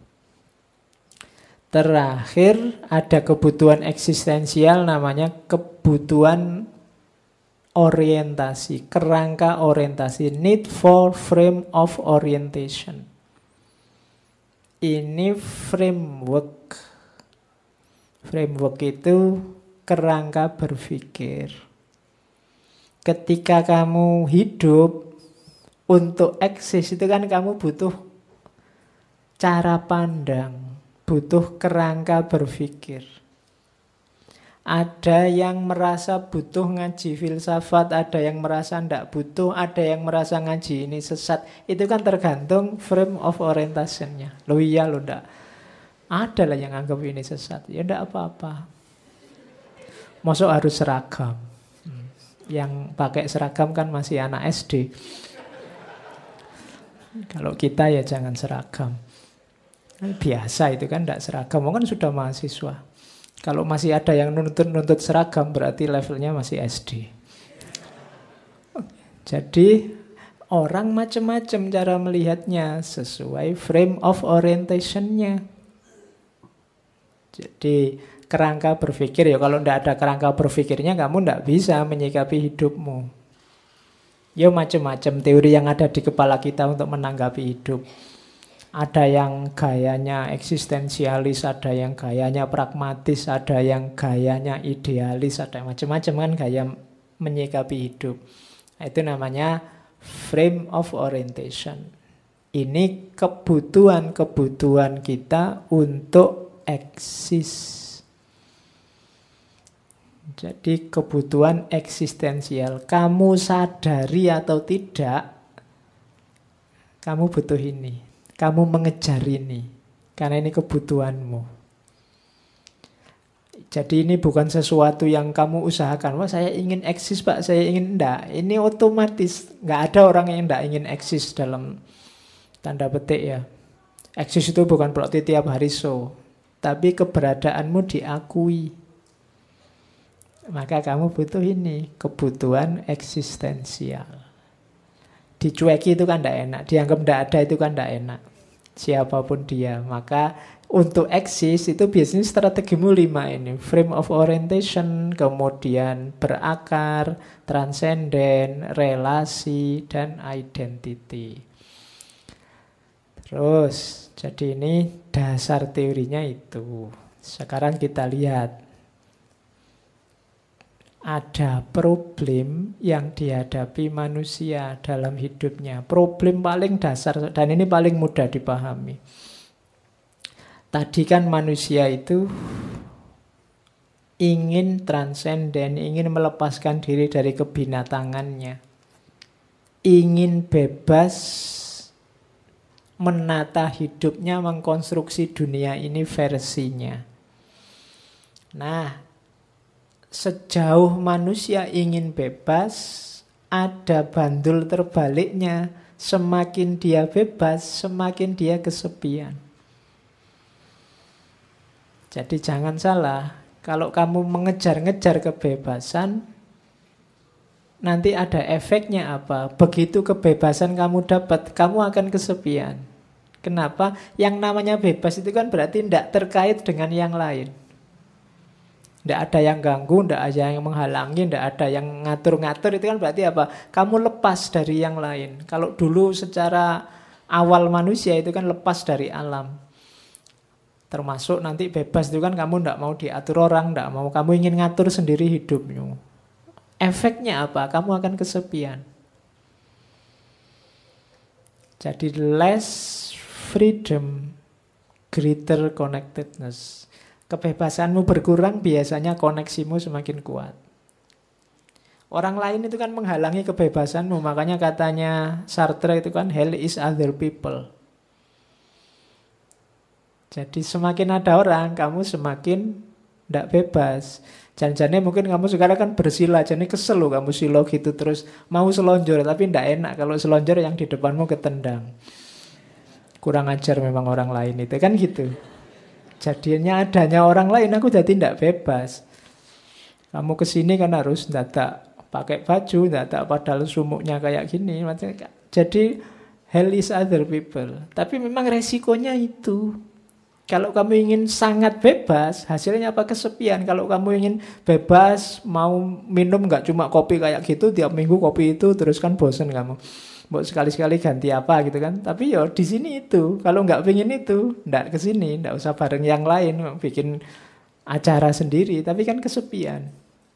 Terakhir ada kebutuhan eksistensial namanya kebutuhan orientasi, kerangka orientasi, need for frame of orientation. Ini framework. Framework itu kerangka berpikir. Ketika kamu hidup untuk eksis itu kan kamu butuh cara pandang, butuh kerangka berpikir. Ada yang merasa butuh ngaji filsafat, ada yang merasa tidak butuh, ada yang merasa ngaji ini sesat. Itu kan tergantung frame of orientation-nya. Loh iya loh enggak. Ada lah yang anggap ini sesat. Ya enggak apa-apa. Masuk harus seragam. Yang pakai seragam kan masih anak SD. Kalau kita ya jangan seragam. Biasa itu kan enggak seragam. Kan sudah mahasiswa. Kalau masih ada yang nuntut seragam berarti levelnya masih SD. Jadi orang macam-macam cara melihatnya sesuai frame of orientation-nya. Jadi kerangka berpikir ya kalau tidak ada kerangka berpikirnya kamu tidak bisa menyikapi hidupmu. Ya macam-macam teori yang ada di kepala kita untuk menanggapi hidup. Ada yang gayanya eksistensialis, ada yang gayanya pragmatis, ada yang gayanya idealis, ada macam-macam kan gaya menyikapi hidup. Itu namanya frame of orientation. Ini kebutuhan-kebutuhan kita untuk eksis. Jadi kebutuhan eksistensial. Kamu sadari atau tidak, kamu butuh ini. Kamu mengejar ini. Karena ini kebutuhanmu. Jadi ini bukan sesuatu yang kamu usahakan. Wah saya ingin eksis pak, saya ingin enggak. Ini otomatis. Nggak ada orang yang enggak ingin eksis dalam tanda petik ya. Eksis itu bukan berarti tiap hari show. Tapi keberadaanmu diakui. Maka kamu butuh ini. Kebutuhan eksistensial. Dicueki itu kan tidak enak, dianggap tidak ada itu kan tidak enak. Siapapun dia, maka untuk eksis itu biasanya strategimu 5 ini. Frame of orientation, kemudian berakar, transenden, relasi, dan identity. Terus, jadi ini dasar teorinya itu. Sekarang kita lihat. Ada problem yang dihadapi manusia dalam hidupnya. Problem paling dasar dan ini paling mudah dipahami. Tadi kan manusia itu ingin transenden, ingin melepaskan diri dari kebinatangannya. Ingin bebas menata hidupnya, mengkonstruksi dunia ini versinya. Nah, sejauh manusia ingin bebas, ada bandul terbaliknya. Semakin dia bebas, semakin dia kesepian. Jadi jangan salah, kalau kamu mengejar-ngejar kebebasan, nanti ada efeknya apa? Begitu kebebasan kamu dapat, kamu akan kesepian. Kenapa? Yang namanya bebas itu kan berarti tidak terkait dengan yang lain. Tidak ada yang ganggu, tidak ada yang menghalangi, tidak ada yang ngatur-ngatur. Itu kan berarti apa? Kamu lepas dari yang lain. Kalau dulu secara awal manusia itu kan lepas dari alam. Termasuk nanti bebas itu kan kamu tidak mau diatur orang, tidak mau, kamu ingin ngatur sendiri hidupmu. Efeknya apa? Kamu akan kesepian. Jadi less freedom, greater connectedness. Kebebasanmu berkurang, biasanya koneksimu semakin kuat. Orang lain itu kan menghalangi kebebasanmu. Makanya katanya Sartre itu kan hell is other people. Jadi semakin ada orang, kamu semakin tidak bebas. Jangan-jangan mungkin kamu sekarang kan bersila, jadi kesel loh kamu silo gitu terus mau selonjor, tapi tidak enak kalau selonjor yang di depanmu ketendang. Kurang ajar memang orang lain itu kan gitu. Jadinya adanya orang lain aku jadi tidak bebas. Kamu kesini kan harus dadak pakai baju, dadak padahal sumuknya kayak gini. Jadi hell is other people. Tapi memang resikonya itu. Kalau kamu ingin sangat bebas, hasilnya apa? Kesepian. Kalau kamu ingin bebas, mau minum nggak cuma kopi kayak gitu, tiap minggu kopi itu, terus kan bosen kamu. Mau sekali-sekali ganti apa gitu kan. Tapi ya di sini itu. Kalau nggak pengen itu, nggak ke sini, nggak usah bareng yang lain, bikin acara sendiri. Tapi kan kesepian.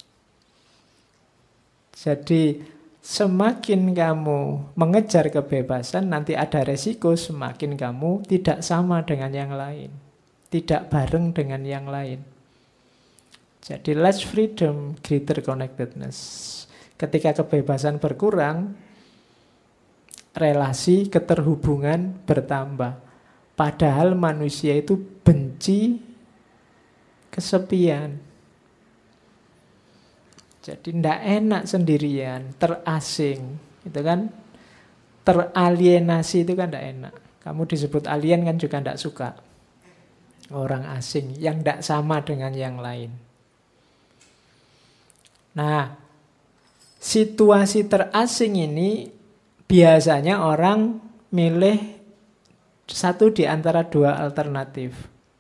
Jadi semakin kamu mengejar kebebasan, nanti ada resiko semakin kamu tidak sama dengan yang lain. Tidak bareng dengan yang lain. Jadi less freedom, greater connectedness. Ketika kebebasan berkurang, relasi keterhubungan bertambah. Padahal manusia itu benci kesepian. Jadi tidak enak sendirian, terasing, itu kan, teralienasi itu kan tidak enak. Kamu disebut alien kan juga tidak suka. Orang asing yang tidak sama dengan yang lain. Nah, situasi terasing ini biasanya orang milih satu di antara dua alternatif.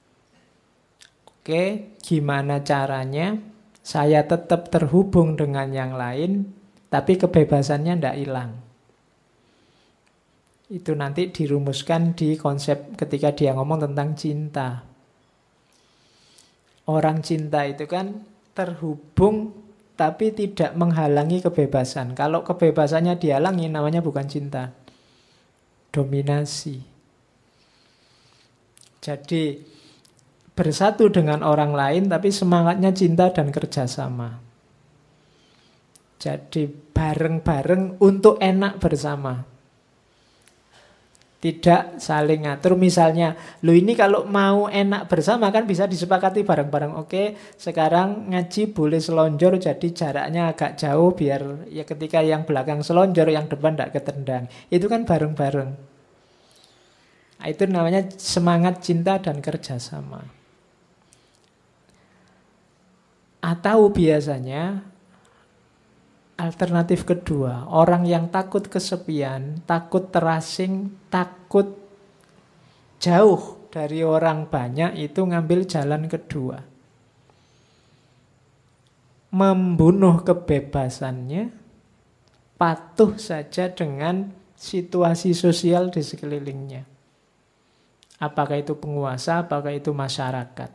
Oke, gimana caranya saya tetap terhubung dengan yang lain, tapi kebebasannya tidak hilang. Itu nanti dirumuskan di konsep ketika dia ngomong tentang cinta. Orang cinta itu kan terhubung, tapi tidak menghalangi kebebasan. Kalau kebebasannya dihalangi, namanya bukan cinta. Dominasi. Jadi bersatu dengan orang lain, tapi semangatnya cinta dan kerjasama. Jadi bareng-bareng untuk enak bersama. Tidak saling ngatur. Misalnya, lo ini kalau mau enak bersama kan bisa disepakati bareng-bareng. Oke, sekarang ngaji boleh selonjor, jadi jaraknya agak jauh biar ya ketika yang belakang selonjor, yang depan tidak ketendang. Itu kan bareng-bareng. Itu namanya semangat cinta dan kerjasama. Atau biasanya alternatif kedua, orang yang takut kesepian, takut terasing, takut jauh dari orang banyak, itu ngambil jalan kedua. Membunuh kebebasannya, patuh saja dengan situasi sosial di sekelilingnya. Apakah itu penguasa, apakah itu masyarakat.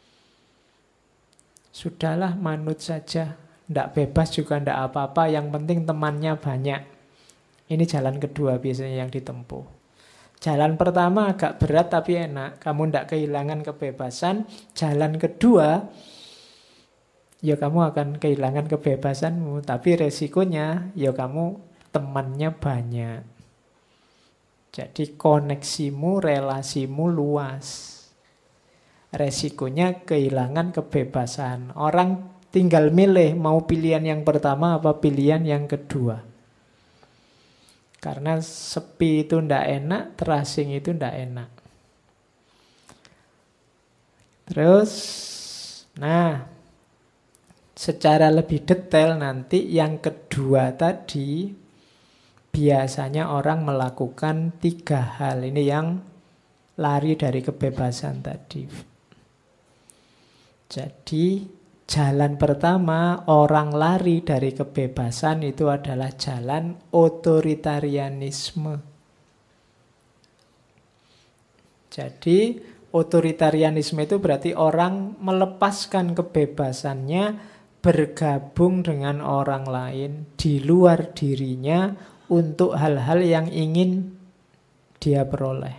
Sudahlah, manut saja. Tidak bebas juga tidak apa-apa. Yang penting temannya banyak. Ini jalan kedua biasanya yang ditempuh. Jalan pertama agak berat tapi enak. Kamu tidak kehilangan kebebasan. Jalan kedua, ya kamu akan kehilangan kebebasanmu. Tapi resikonya, ya kamu temannya banyak. Jadi koneksimu, relasimu luas. Resikonya kehilangan kebebasan. Orang tinggal milih mau pilihan yang pertama apa pilihan yang kedua. Karena sepi itu ndak enak, terasing itu ndak enak. Terus, nah, secara lebih detail nanti yang kedua tadi, biasanya orang melakukan 3 hal. Ini yang lari dari kebebasan tadi. Jadi jalan pertama orang lari dari kebebasan itu adalah jalan otoritarianisme. Jadi Otoritarianisme itu berarti orang melepaskan kebebasannya bergabung dengan orang lain di luar dirinya untuk hal-hal yang ingin dia peroleh.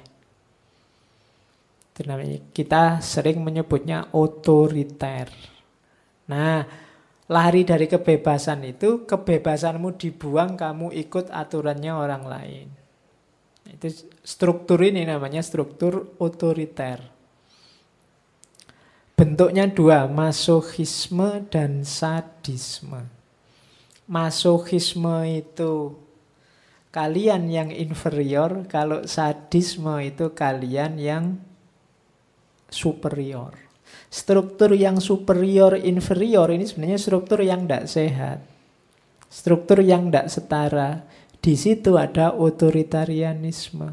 Itu namanya, kita sering menyebutnya otoriter. Nah, lari dari kebebasan itu, kebebasanmu dibuang, kamu ikut aturannya orang lain. Itu struktur ini namanya struktur otoriter. Bentuknya dua, masokisme dan sadisme. Masokisme itu kalian yang inferior, kalau sadisme itu kalian yang superior. Struktur yang superior inferior ini sebenarnya struktur yang tidak sehat. Struktur yang tidak setara. Di situ ada otoritarianisme.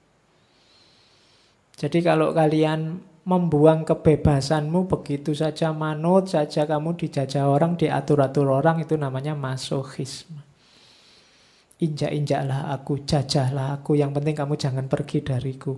Jadi kalau kalian membuang kebebasanmu begitu saja, manut saja, kamu dijajah orang, diatur-atur orang, itu namanya masokisme. Injak-injaklah aku, jajahlah aku, yang penting kamu jangan pergi dariku.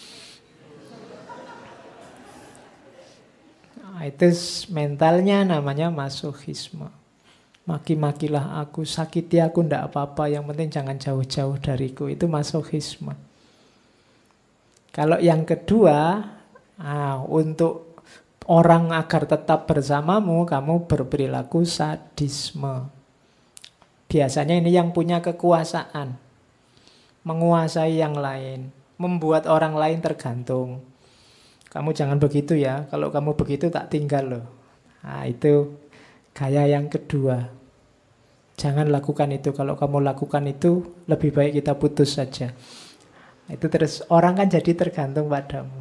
Nah, itu mentalnya namanya masokisme. Maki-makilah aku, sakiti aku, ndak apa-apa, yang penting jangan jauh-jauh dariku. Itu masokisme. Kalau yang kedua, untuk orang agar tetap bersamamu, kamu berperilaku sadisme. Biasanya ini yang punya kekuasaan, menguasai yang lain, membuat orang lain tergantung. Kamu jangan begitu ya, kalau kamu begitu tak tinggal loh. Nah, itu gaya yang kedua. Jangan lakukan itu. Kalau kamu lakukan itu, lebih baik kita putus saja. Itu terus orang kan jadi tergantung padamu.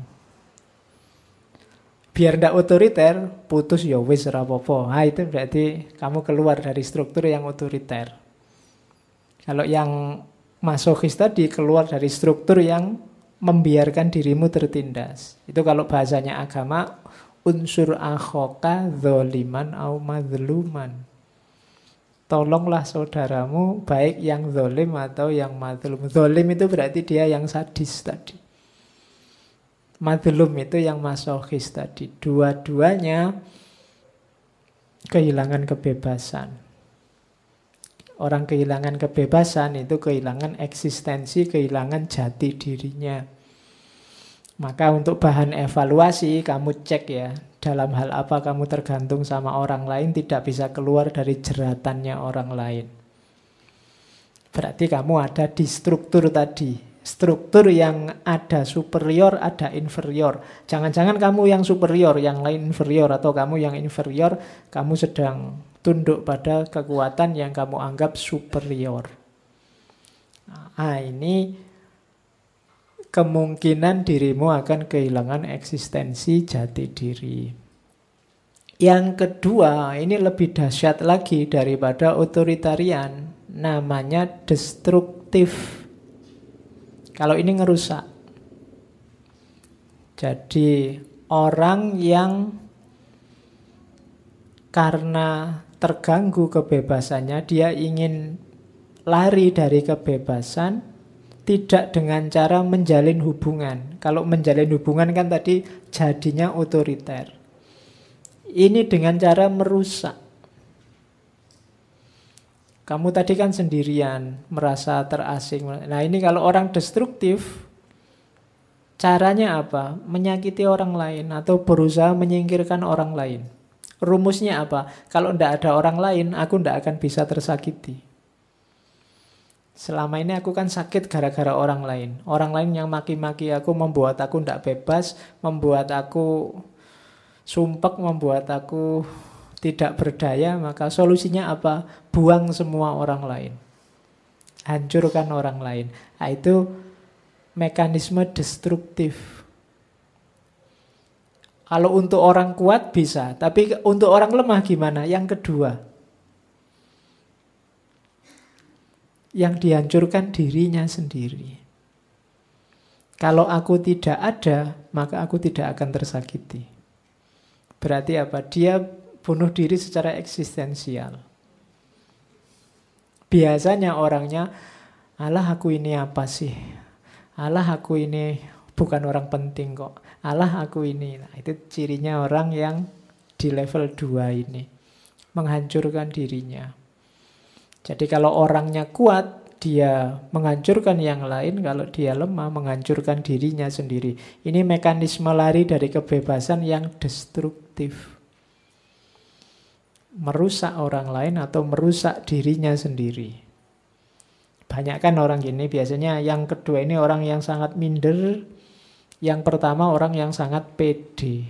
Biar tidak otoriter, putus ya wis ora apa-apa. Nah, itu berarti kamu keluar dari struktur yang otoriter. Kalau yang masokis tadi keluar dari struktur yang membiarkan dirimu tertindas. Itu kalau bahasanya agama, unsur akhoka dzaliman au madzluman. Tolonglah saudaramu, baik yang zalim atau yang madzlum. Zalim itu berarti dia yang sadis tadi. Madzlum itu yang masokis tadi. Dua-duanya kehilangan kebebasan. Orang kehilangan kebebasan itu kehilangan eksistensi, kehilangan jati dirinya. Maka untuk bahan evaluasi kamu cek ya, dalam hal apa kamu tergantung sama orang lain, tidak bisa keluar dari jeratannya orang lain. Berarti kamu ada di struktur tadi. Struktur yang ada superior, ada inferior. Jangan-jangan kamu yang superior, yang lain inferior, atau kamu yang inferior, kamu sedang tunduk pada kekuatan yang kamu anggap superior. Nah, ini kemungkinan dirimu akan kehilangan eksistensi jati diri. Yang kedua, ini lebih dahsyat lagi daripada otoritarian. Namanya destruktif. Kalau ini ngerusak. Jadi orang yang karena terganggu kebebasannya, dia ingin lari dari kebebasan, tidak dengan cara menjalin hubungan. Kalau menjalin hubungan kan tadi jadinya otoriter. Ini dengan cara merusak. Kamu tadi kan sendirian, merasa terasing. Nah, ini kalau orang destruktif, caranya apa? Menyakiti orang lain atau berusaha menyingkirkan orang lain. Rumusnya apa? Kalau tidak ada orang lain, aku tidak akan bisa tersakiti. Selama ini aku kan sakit gara-gara orang lain. Orang lain yang maki-maki aku, membuat aku tidak bebas, membuat aku sumpek, membuat aku tidak berdaya. Maka solusinya apa? Buang semua orang lain. Hancurkan orang lain. Nah, itu mekanisme destruktif. Kalau untuk orang kuat bisa, tapi untuk orang lemah gimana? Yang kedua, yang dihancurkan dirinya sendiri. Kalau aku tidak ada, maka aku tidak akan tersakiti. Berarti apa? Dia bunuh diri secara eksistensial. Biasanya orangnya, alah aku ini apa sih? Alah aku ini bukan orang penting kok. Allah aku ini. Nah, itu cirinya orang yang di level 2 ini. Menghancurkan dirinya. Jadi kalau orangnya kuat, dia menghancurkan yang lain. Kalau dia lemah, menghancurkan dirinya sendiri. Ini mekanisme lari dari kebebasan yang destruktif. Merusak orang lain atau merusak dirinya sendiri. Banyak kan orang gini, biasanya yang kedua ini orang yang sangat minder, yang pertama orang yang sangat pede.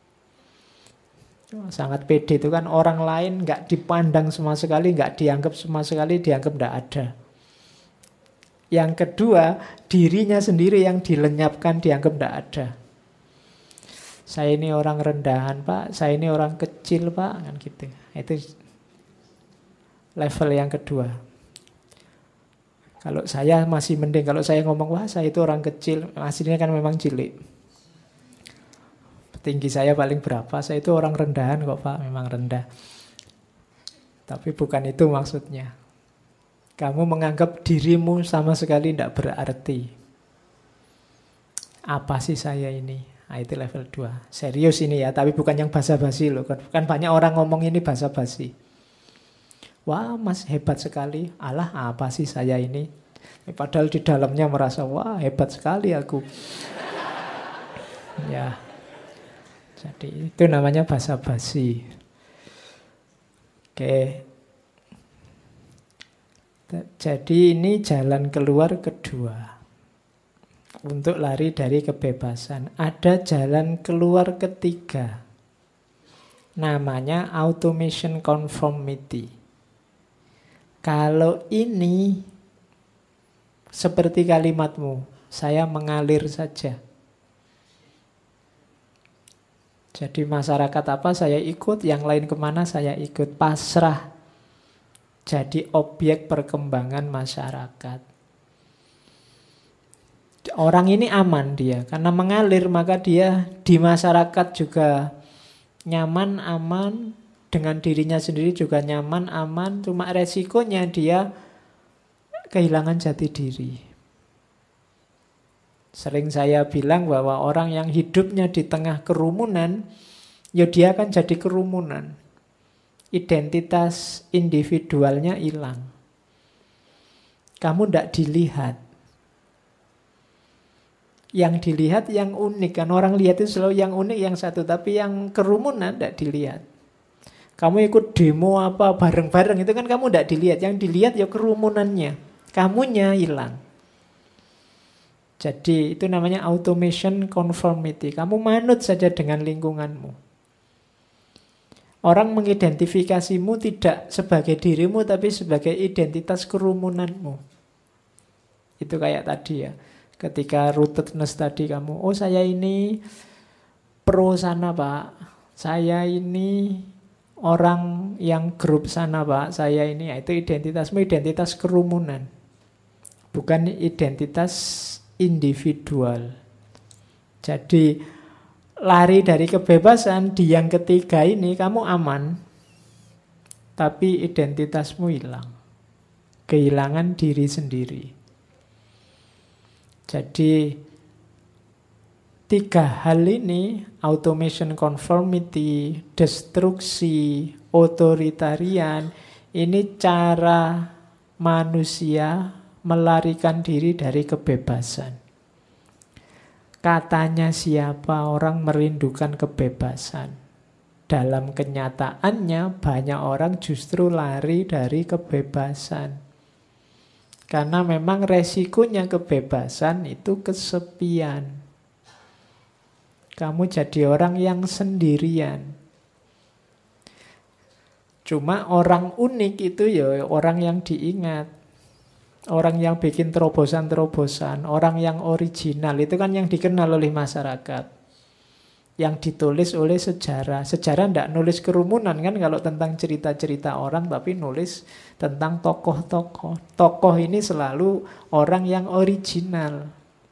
Sangat pede itu kan orang lain nggak dipandang sama sekali, nggak dianggap sama sekali, dianggap nggak ada. Yang kedua, dirinya sendiri yang dilenyapkan, dianggap nggak ada. Saya ini orang rendahan Pak, saya ini orang kecil Pak, kan gitu. Itu level yang kedua. Kalau saya masih mending, kalau saya ngomong, wah saya itu orang kecil, aslinya kan memang cilik. Tinggi saya paling berapa, saya itu orang rendahan kok Pak, memang rendah. Tapi bukan itu maksudnya. Kamu menganggap dirimu sama sekali tidak berarti. Apa sih saya ini? Nah, itu level 2. Serius ini ya, tapi bukan yang basa-basi loh. Kan banyak orang ngomong ini basa-basi. Wah mas hebat sekali. Alah apa sih saya ini? Padahal di dalamnya merasa wah hebat sekali aku. Ya. Jadi itu namanya basa-basi. Oke. Jadi ini jalan keluar kedua. Untuk lari dari kebebasan. Ada jalan keluar ketiga. Namanya automation conformity. Kalau ini seperti kalimatmu, saya mengalir saja. Jadi masyarakat apa saya ikut, yang lain kemana saya ikut, pasrah. Jadi objek perkembangan masyarakat. Orang ini aman dia, karena mengalir maka dia di masyarakat juga nyaman, aman, dengan dirinya sendiri juga nyaman, aman. Cuma resikonya dia kehilangan jati diri. Sering saya bilang bahwa orang yang hidupnya di tengah kerumunan, ya dia akan jadi kerumunan. Identitas individualnya hilang. Kamu tidak dilihat. Yang dilihat yang unik. Kan orang lihat itu selalu yang unik, yang satu. Tapi yang kerumunan tidak dilihat. Kamu ikut demo apa bareng-bareng itu kan kamu tidak dilihat. Yang dilihat ya kerumunannya. Kamunya hilang. Jadi itu namanya automation conformity. Kamu manut saja dengan lingkunganmu. Orang mengidentifikasimu tidak sebagai dirimu tapi sebagai identitas kerumunanmu. Itu kayak tadi ya. Ketika rootedness tadi kamu, oh saya ini pro sana Pak. Saya ini orang yang grup sana Pak, saya ini, ya, itu identitasmu, identitas kerumunan. Bukan identitas individual. Jadi lari dari kebebasan di yang ketiga ini kamu aman. Tapi identitasmu hilang. Kehilangan diri sendiri. Jadi tiga hal ini, automation conformity, destruksi, otoritarian, ini cara manusia melarikan diri dari kebebasan. Katanya siapa orang merindukan kebebasan. Dalam kenyataannya banyak orang justru lari dari kebebasan. Karena memang resikonya kebebasan itu kesepian. Kamu jadi orang yang sendirian. Cuma orang unik itu ya orang yang diingat. Orang yang bikin terobosan-terobosan. Orang yang original. Itu kan yang dikenal oleh masyarakat. Yang ditulis oleh sejarah. Sejarah tidak nulis kerumunan kan kalau tentang cerita-cerita orang. Tapi nulis tentang tokoh-tokoh. Tokoh ini selalu orang yang original.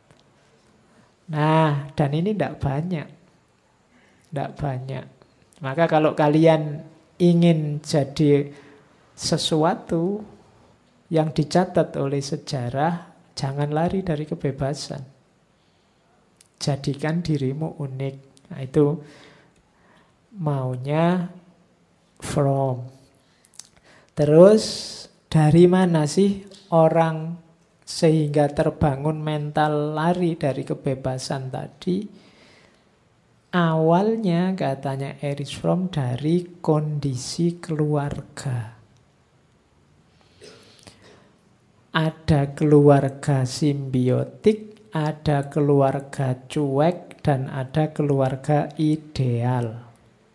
Nah, dan ini tidak banyak. Tidak banyak. Maka kalau kalian ingin jadi sesuatu yang dicatat oleh sejarah, jangan lari dari kebebasan. jadikan dirimu unik. Nah, itu maunya from. Terus dari mana sih orang sehingga terbangun mental lari dari kebebasan tadi? Awalnya katanya Erich Fromm dari kondisi keluarga. Ada keluarga simbiotik, ada keluarga cuek, dan ada keluarga ideal.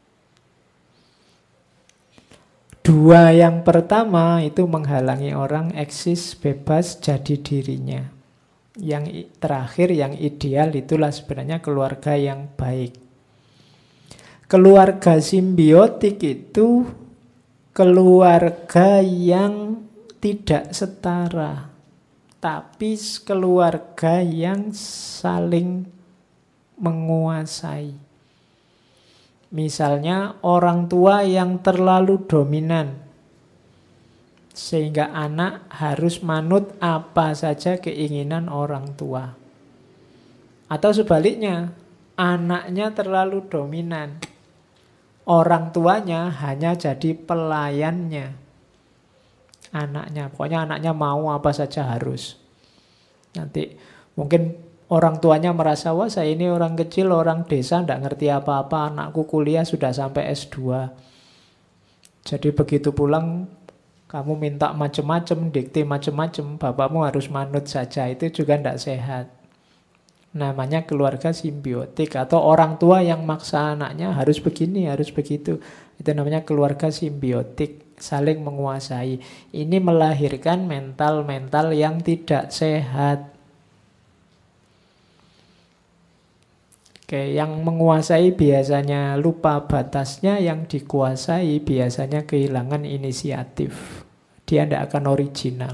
Dua yang pertama itu menghalangi orang eksis bebas jadi dirinya. Yang terakhir, yang ideal, itulah sebenarnya keluarga yang baik. Keluarga simbiotik itu keluarga yang tidak setara, tapi keluarga yang saling menguasai. Misalnya orang tua yang terlalu dominan, sehingga anak harus manut apa saja keinginan orang tua. Atau sebaliknya, anaknya terlalu dominan, orang tuanya hanya jadi pelayannya. Pokoknya anaknya mau apa saja harus. Nanti mungkin orang tuanya merasa, wah saya ini orang kecil, orang desa, tidak ngerti apa-apa, anakku kuliah sudah sampai S2. Jadi begitu pulang, kamu minta macam-macam, dikte macam-macam, bapakmu harus manut saja, itu juga tidak sehat. Namanya keluarga simbiotik, atau orang tua yang maksa anaknya harus begini, harus begitu. Itu namanya keluarga simbiotik, saling menguasai. Ini melahirkan mental-mental yang tidak sehat. Oke, yang menguasai biasanya lupa batasnya, yang dikuasai biasanya kehilangan inisiatif. Dia tidak akan original.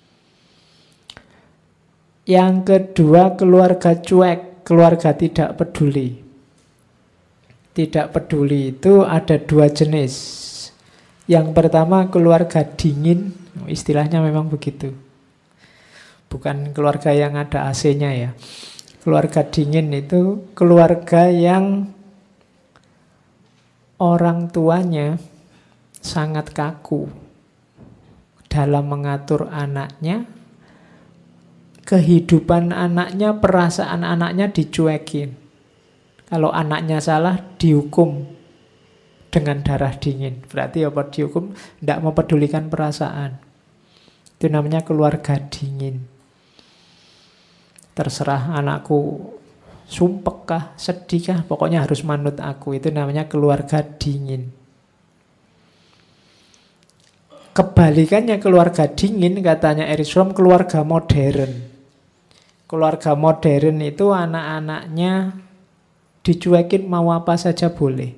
Yang kedua, keluarga cuek, keluarga tidak peduli. Tidak peduli itu ada dua jenis. Yang pertama keluarga dingin, istilahnya memang begitu. Bukan keluarga yang ada AC-nya ya. Keluarga dingin itu keluarga yang orang tuanya sangat kaku dalam mengatur anaknya. Kehidupan anaknya, perasaan anaknya dicuekin. Kalau anaknya salah, dihukum dengan darah dingin. Berarti apa dihukum? Tidak mempedulikan perasaan. Itu namanya keluarga dingin. Terserah anakku sumpek kah, sedih kah, pokoknya harus manut aku. Itu namanya keluarga dingin. Kebalikannya keluarga dingin, katanya Erich Fromm, keluarga modern. Keluarga modern itu anak-anaknya dicuekin mau apa saja boleh.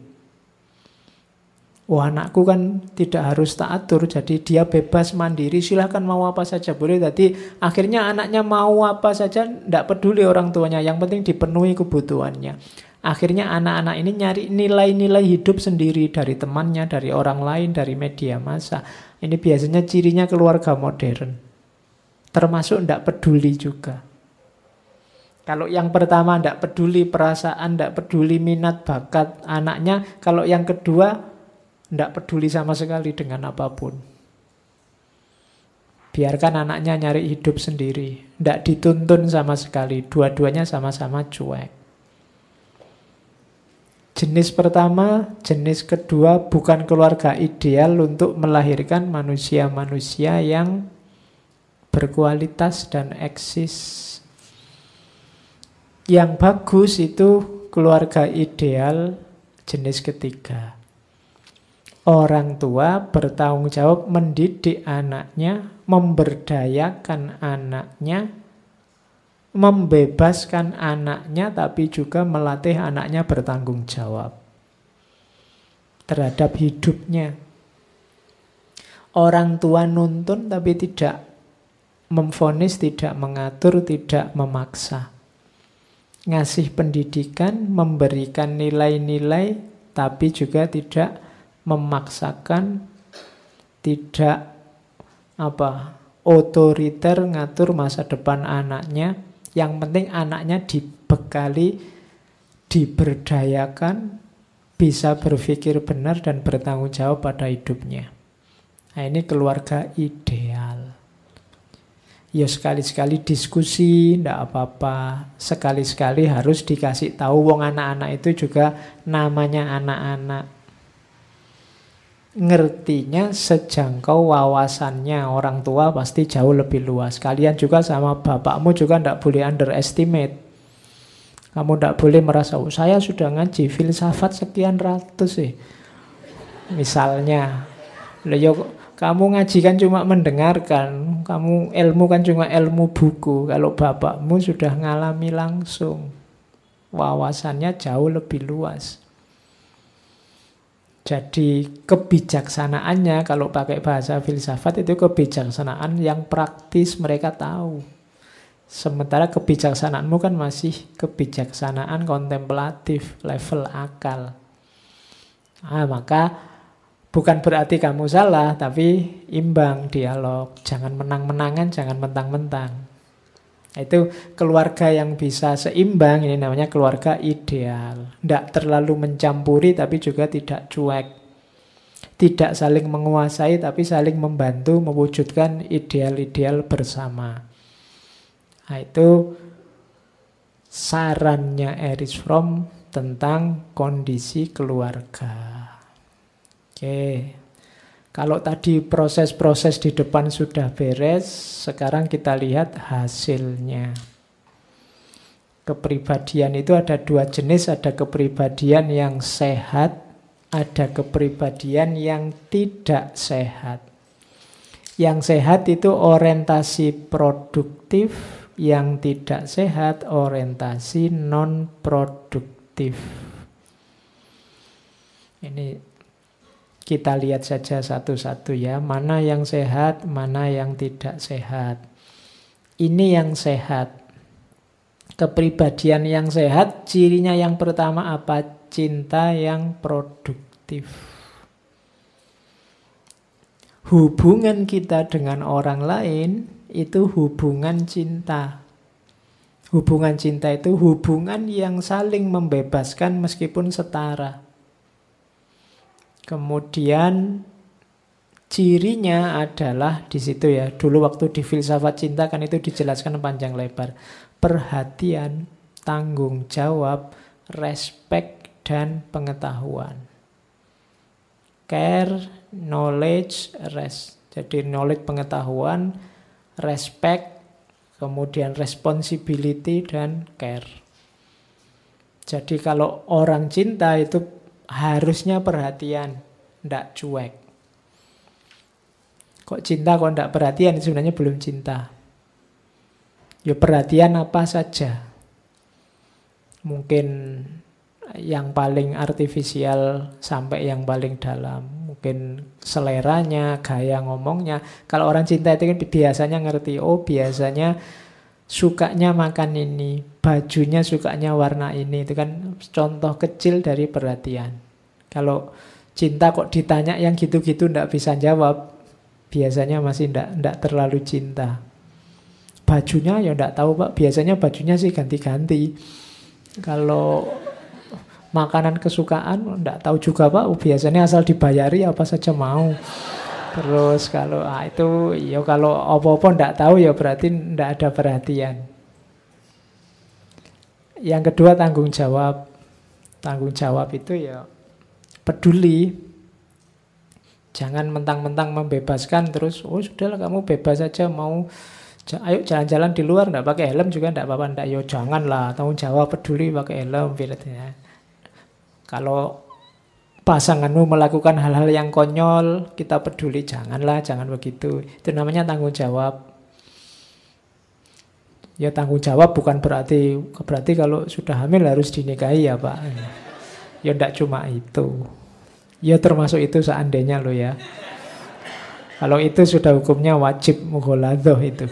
Wah, anakku kan tidak harus tak atur, jadi dia bebas mandiri, silahkan mau apa saja boleh. Jadi akhirnya anaknya mau apa saja, tidak peduli orang tuanya, yang penting dipenuhi kebutuhannya. Akhirnya anak-anak ini nyari nilai-nilai hidup sendiri dari temannya, dari orang lain, dari media massa. Ini biasanya cirinya keluarga modern. Termasuk tidak peduli juga. Kalau yang pertama tidak peduli perasaan, tidak peduli minat bakat anaknya. Kalau yang kedua tidak peduli sama sekali dengan apapun. Biarkan anaknya nyari hidup sendiri. Tidak dituntun sama sekali. Dua-duanya sama-sama cuek. Jenis pertama, jenis kedua bukan keluarga ideal untuk melahirkan manusia-manusia yang berkualitas dan eksis. Yang bagus itu keluarga ideal jenis ketiga. Orang tua bertanggung jawab mendidik anaknya, memberdayakan anaknya, membebaskan anaknya, tapi juga melatih anaknya bertanggung jawab terhadap hidupnya. Orang tua nuntun tapi tidak memvonis, tidak mengatur, tidak memaksa. Ngasih pendidikan, memberikan nilai-nilai, tapi juga tidak memaksakan, tidak otoriter ngatur masa depan anaknya, Yang penting anaknya dibekali, diberdayakan, bisa berpikir benar dan bertanggung jawab pada hidupnya. Nah, ini keluarga ideal. Ya sekali-sekali diskusi, ndak apa-apa. Sekali-sekali harus dikasih tahu wong anak-anak itu juga namanya anak-anak. Ngertinya sejangkau wawasannya. Orang tua pasti jauh lebih luas. Kalian juga sama bapakmu juga ndak boleh underestimate. Kamu ndak boleh merasa, oh, saya sudah ngaji filsafat sekian ratus sih. Misalnya, kamu ngaji kan cuma mendengarkan, kamu ilmu kan cuma ilmu buku. Kalau bapakmu sudah ngalami langsung, wawasannya jauh lebih luas. Jadi kebijaksanaannya, kalau pakai bahasa filsafat itu kebijaksanaan yang praktis mereka tahu. Sementara kebijaksanaanmu kan masih kebijaksanaan kontemplatif, level akal. Nah, maka bukan berarti kamu salah, tapi imbang dialog. Jangan menang-menangan, jangan mentang-mentang. Itu keluarga yang bisa seimbang, ini namanya keluarga ideal. Tidak terlalu mencampuri, tapi juga tidak cuek. Tidak saling menguasai, tapi saling membantu mewujudkan ideal-ideal bersama. Nah, itu sarannya Erich Fromm tentang kondisi keluarga. Oke, kalau tadi proses-proses di depan sudah beres, sekarang kita lihat hasilnya. Kepribadian itu ada dua jenis, ada kepribadian yang sehat, ada kepribadian yang tidak sehat. Yang sehat itu orientasi produktif, yang tidak sehat orientasi non-produktif. Ini kita lihat saja satu-satu ya, mana yang sehat, mana yang tidak sehat. Ini yang sehat. Kepribadian yang sehat, cirinya yang pertama apa? Cinta yang produktif. Hubungan kita dengan orang lain itu hubungan cinta. Hubungan cinta itu hubungan yang saling membebaskan meskipun setara. Kemudian cirinya adalah di situ ya. Dulu waktu di filsafat cinta kan itu dijelaskan panjang lebar. Perhatian, tanggung jawab, respect, dan pengetahuan. Care, knowledge, rest. Jadi knowledge pengetahuan, respect, kemudian responsibility, dan care. Jadi kalau orang cinta itu harusnya perhatian, ndak cuek. Kok cinta kok ndak perhatian, sebenarnya belum cinta. Ya perhatian apa saja. Mungkin yang paling artifisial sampai yang paling dalam. Mungkin seleranya, gaya ngomongnya. Kalau orang cinta itu kan biasanya ngerti, oh biasanya sukanya makan ini, bajunya sukanya warna ini. Itu kan contoh kecil dari perhatian. Kalau cinta kok ditanya yang gitu-gitu ndak bisa jawab, biasanya masih ndak terlalu cinta. Bajunya ya ndak tahu Pak, biasanya bajunya sih ganti-ganti. Kalau makanan kesukaan ndak tahu juga Pak, biasanya asal dibayari apa saja mau. Terus kalau itu ya kalau apa-apa ndak tahu ya berarti ndak ada perhatian. Yang kedua tanggung jawab. Tanggung jawab itu ya peduli. Jangan mentang-mentang membebaskan terus oh sudahlah kamu bebas saja mau ayo jalan-jalan di luar ndak pakai helm juga ndak apa-apa ndak, yo janganlah, tanggung jawab, peduli, pakai helm ya. Kalau pasanganmu melakukan hal-hal yang konyol, kita peduli, janganlah, jangan begitu. Itu namanya tanggung jawab. Ya tanggung jawab bukan berarti kalau sudah hamil harus dinikahi ya Pak. Ya ndak cuma itu. Ya termasuk itu seandainya lo ya. Kalau itu sudah hukumnya wajib mughaladhah itu.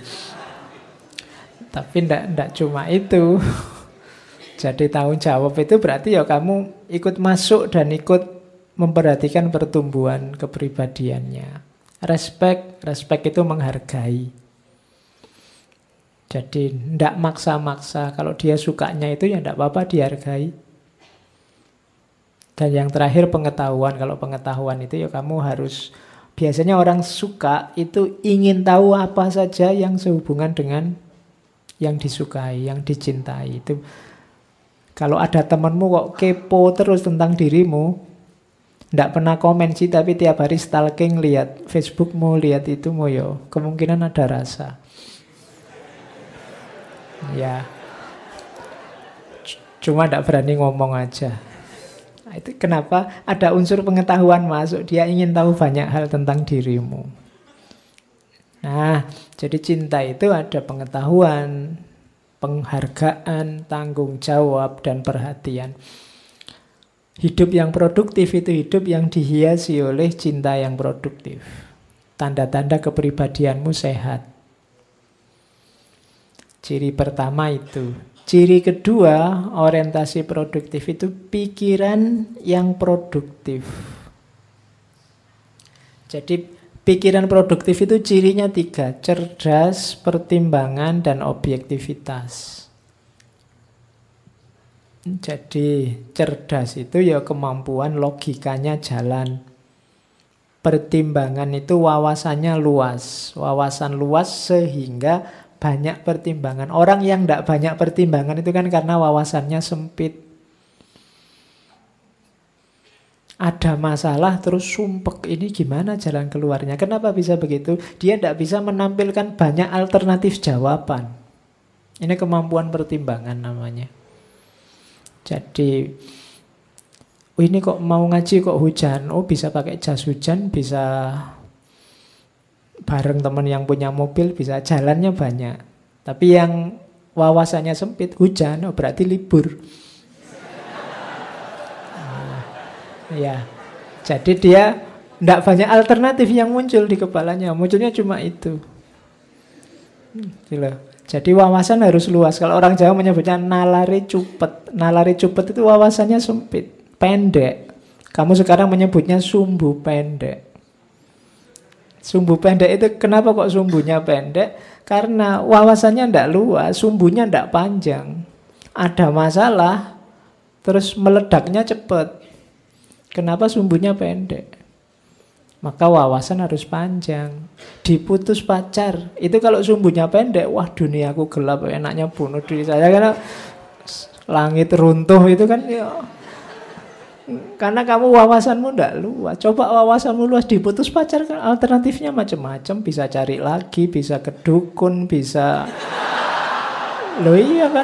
Tapi ndak cuma itu. Jadi tanggung jawab itu berarti ya kamu ikut masuk dan ikut memperhatikan pertumbuhan kepribadiannya. Respect itu menghargai. Jadi ndak maksa-maksa. Kalau dia sukanya itu ya ndak apa-apa, dihargai. Dan yang terakhir pengetahuan. Kalau pengetahuan itu ya kamu harus, biasanya orang suka itu ingin tahu apa saja yang sehubungan dengan yang disukai, yang dicintai. Itu kalau ada temanmu kok kepo terus tentang dirimu, ndak pernah komen sih, tapi tiap hari stalking, lihat Facebookmu, lihat itu mau yo, kemungkinan ada rasa. Ya, cuma ndak berani ngomong aja. Nah, itu kenapa ada unsur pengetahuan masuk. Dia ingin tahu banyak hal tentang dirimu. Nah, jadi cinta itu ada pengetahuan, penghargaan, tanggung jawab, dan perhatian. Hidup yang produktif itu hidup yang dihiasi oleh cinta yang produktif. Tanda-tanda kepribadianmu sehat. Ciri pertama itu. Ciri kedua, orientasi produktif itu pikiran yang produktif. Jadi pikiran produktif itu cirinya 3. Cerdas, pertimbangan, dan objektivitas. Jadi cerdas itu ya kemampuan logikanya jalan. Pertimbangan itu wawasannya luas. Wawasan luas sehingga banyak pertimbangan. Orang yang tidak banyak pertimbangan itu kan karena wawasannya sempit. Ada masalah terus sumpek, ini gimana jalan keluarnya? Kenapa bisa begitu? Dia tidak bisa menampilkan banyak alternatif jawaban. Ini kemampuan pertimbangan namanya. Jadi, ini kok mau ngaji kok hujan? Oh, bisa pakai jas hujan, bisa bareng teman yang punya mobil, bisa jalannya banyak. Tapi yang wawasannya sempit, hujan, oh berarti libur. Ya, jadi dia tidak banyak alternatif yang muncul di kepalanya. Munculnya cuma itu. Jadi wawasan harus luas. Kalau orang Jawa menyebutnya nalari cupet. Nalari cupet itu wawasannya sempit, pendek. Kamu sekarang menyebutnya sumbu pendek. Sumbu pendek itu kenapa kok sumbunya pendek? Karena wawasannya tidak luas, sumbunya tidak panjang. Ada masalah, terus meledaknya cepat. Kenapa sumbunya pendek? Maka wawasan harus panjang. Diputus pacar, itu kalau sumbunya pendek, wah duniaku gelap, enaknya bunuh diri saya. Karena langit runtuh itu kan ya, karena kamu wawasanmu tidak luas. Coba wawasanmu luas, diputus pacar kan alternatifnya macam-macam. Bisa cari lagi, bisa ke dukun, bisa... Loh iya kan?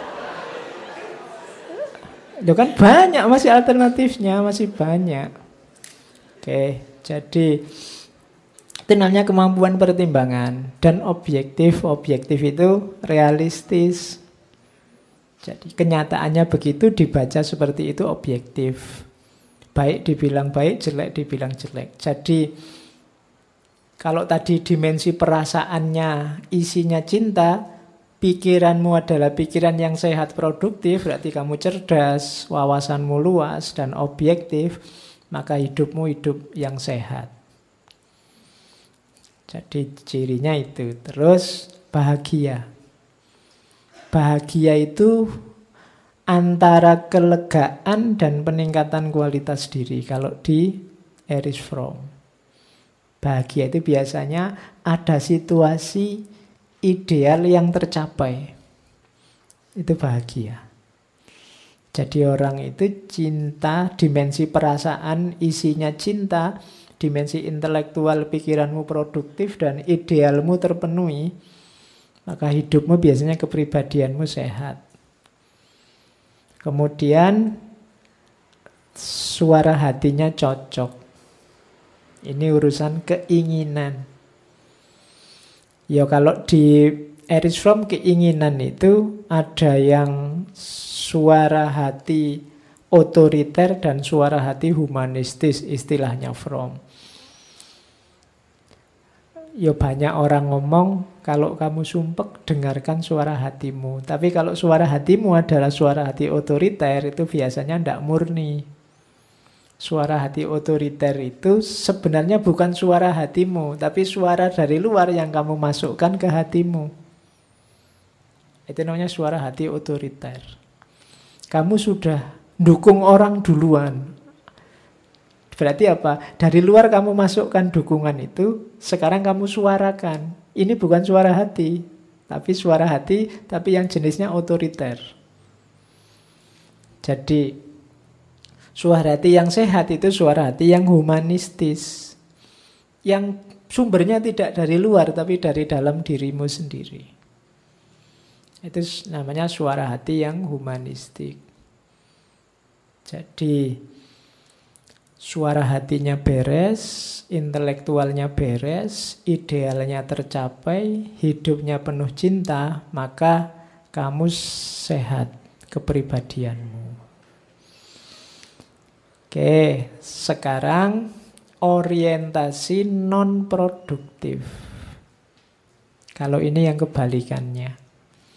Loh kan banyak masih alternatifnya, masih banyak. Oke, jadi itu namanya kemampuan pertimbangan. Dan objektif. Objektif itu realistis. Jadi kenyataannya begitu, dibaca seperti itu objektif. Baik dibilang baik, jelek dibilang jelek. Jadi kalau tadi dimensi perasaannya isinya cinta, pikiranmu adalah pikiran yang sehat produktif, berarti kamu cerdas, wawasanmu luas dan objektif, maka hidupmu hidup yang sehat. Jadi cirinya itu. Terus bahagia. Bahagia itu antara kelegaan dan peningkatan kualitas diri. Kalau di Erich Fromm, bahagia itu biasanya ada situasi ideal yang tercapai. Itu bahagia. Jadi orang itu cinta, dimensi perasaan isinya cinta, dimensi intelektual pikiranmu produktif dan idealmu terpenuhi, maka hidupmu biasanya kepribadianmu sehat. Kemudian suara hatinya cocok. Ini urusan keinginan. Ya kalau di Erich Fromm keinginan itu ada yang suara hati otoriter dan suara hati humanistis, istilahnya Fromm. Ya banyak orang ngomong, kalau kamu sumpek dengarkan suara hatimu. Tapi kalau suara hatimu adalah suara hati otoriter, itu biasanya tidak murni. Suara hati otoriter itu sebenarnya bukan suara hatimu, tapi suara dari luar yang kamu masukkan ke hatimu. Itu namanya suara hati otoriter. Kamu sudah dukung orang duluan. Berarti apa? Dari luar kamu masukkan dukungan itu, sekarang kamu suarakan. Ini bukan suara hati, tapi suara hati, tapi yang jenisnya otoriter. Jadi, suara hati yang sehat itu suara hati yang humanistis. Yang sumbernya tidak dari luar, tapi dari dalam dirimu sendiri. Itu namanya suara hati yang humanistik. Jadi suara hatinya beres, intelektualnya beres, idealnya tercapai, hidupnya penuh cinta, maka kamu sehat kepribadianmu. Oke, sekarang orientasi non produktif. Kalau ini yang kebalikannya.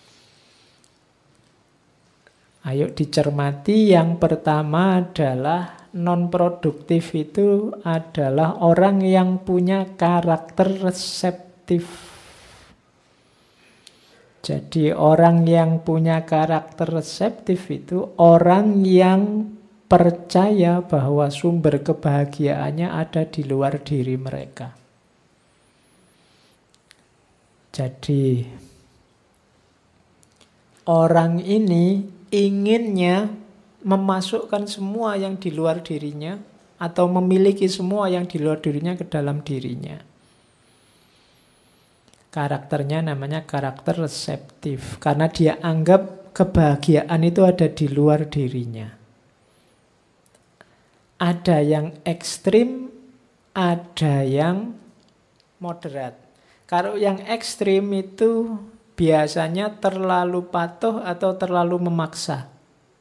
Ayo dicermati, yang pertama adalah non-produktif itu adalah orang yang punya karakter reseptif. Jadi orang yang punya karakter reseptif itu orang yang percaya bahwa sumber kebahagiaannya ada di luar diri mereka. Jadi orang ini inginnya memasukkan semua yang di luar dirinya atau memiliki semua yang di luar dirinya ke dalam dirinya. Karakternya namanya karakter reseptif karena dia anggap kebahagiaan itu ada di luar dirinya. Ada yang ekstrim, ada yang moderat. Kalau yang ekstrim itu biasanya terlalu patuh atau terlalu memaksa.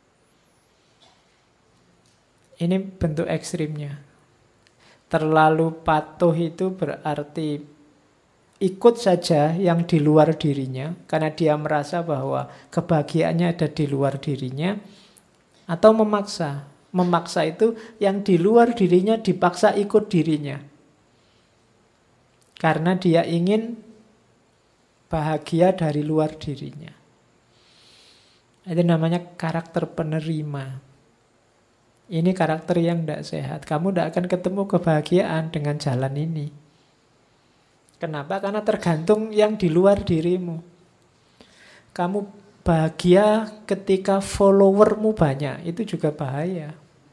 Ini bentuk ekstrimnya. Terlalu patuh itu berarti ikut saja yang di luar dirinya, karena dia merasa bahwa kebahagiaannya ada di luar dirinya, atau memaksa. Memaksa itu yang di luar dirinya dipaksa ikut dirinya. Karena dia ingin bahagia dari luar dirinya. Itu namanya karakter penerima. Ini karakter yang tidak sehat. Kamu tidak akan ketemu kebahagiaan dengan jalan ini. Kenapa? Karena tergantung yang di luar dirimu. Kamu bahagia ketika followermu banyak. Itu juga bahaya.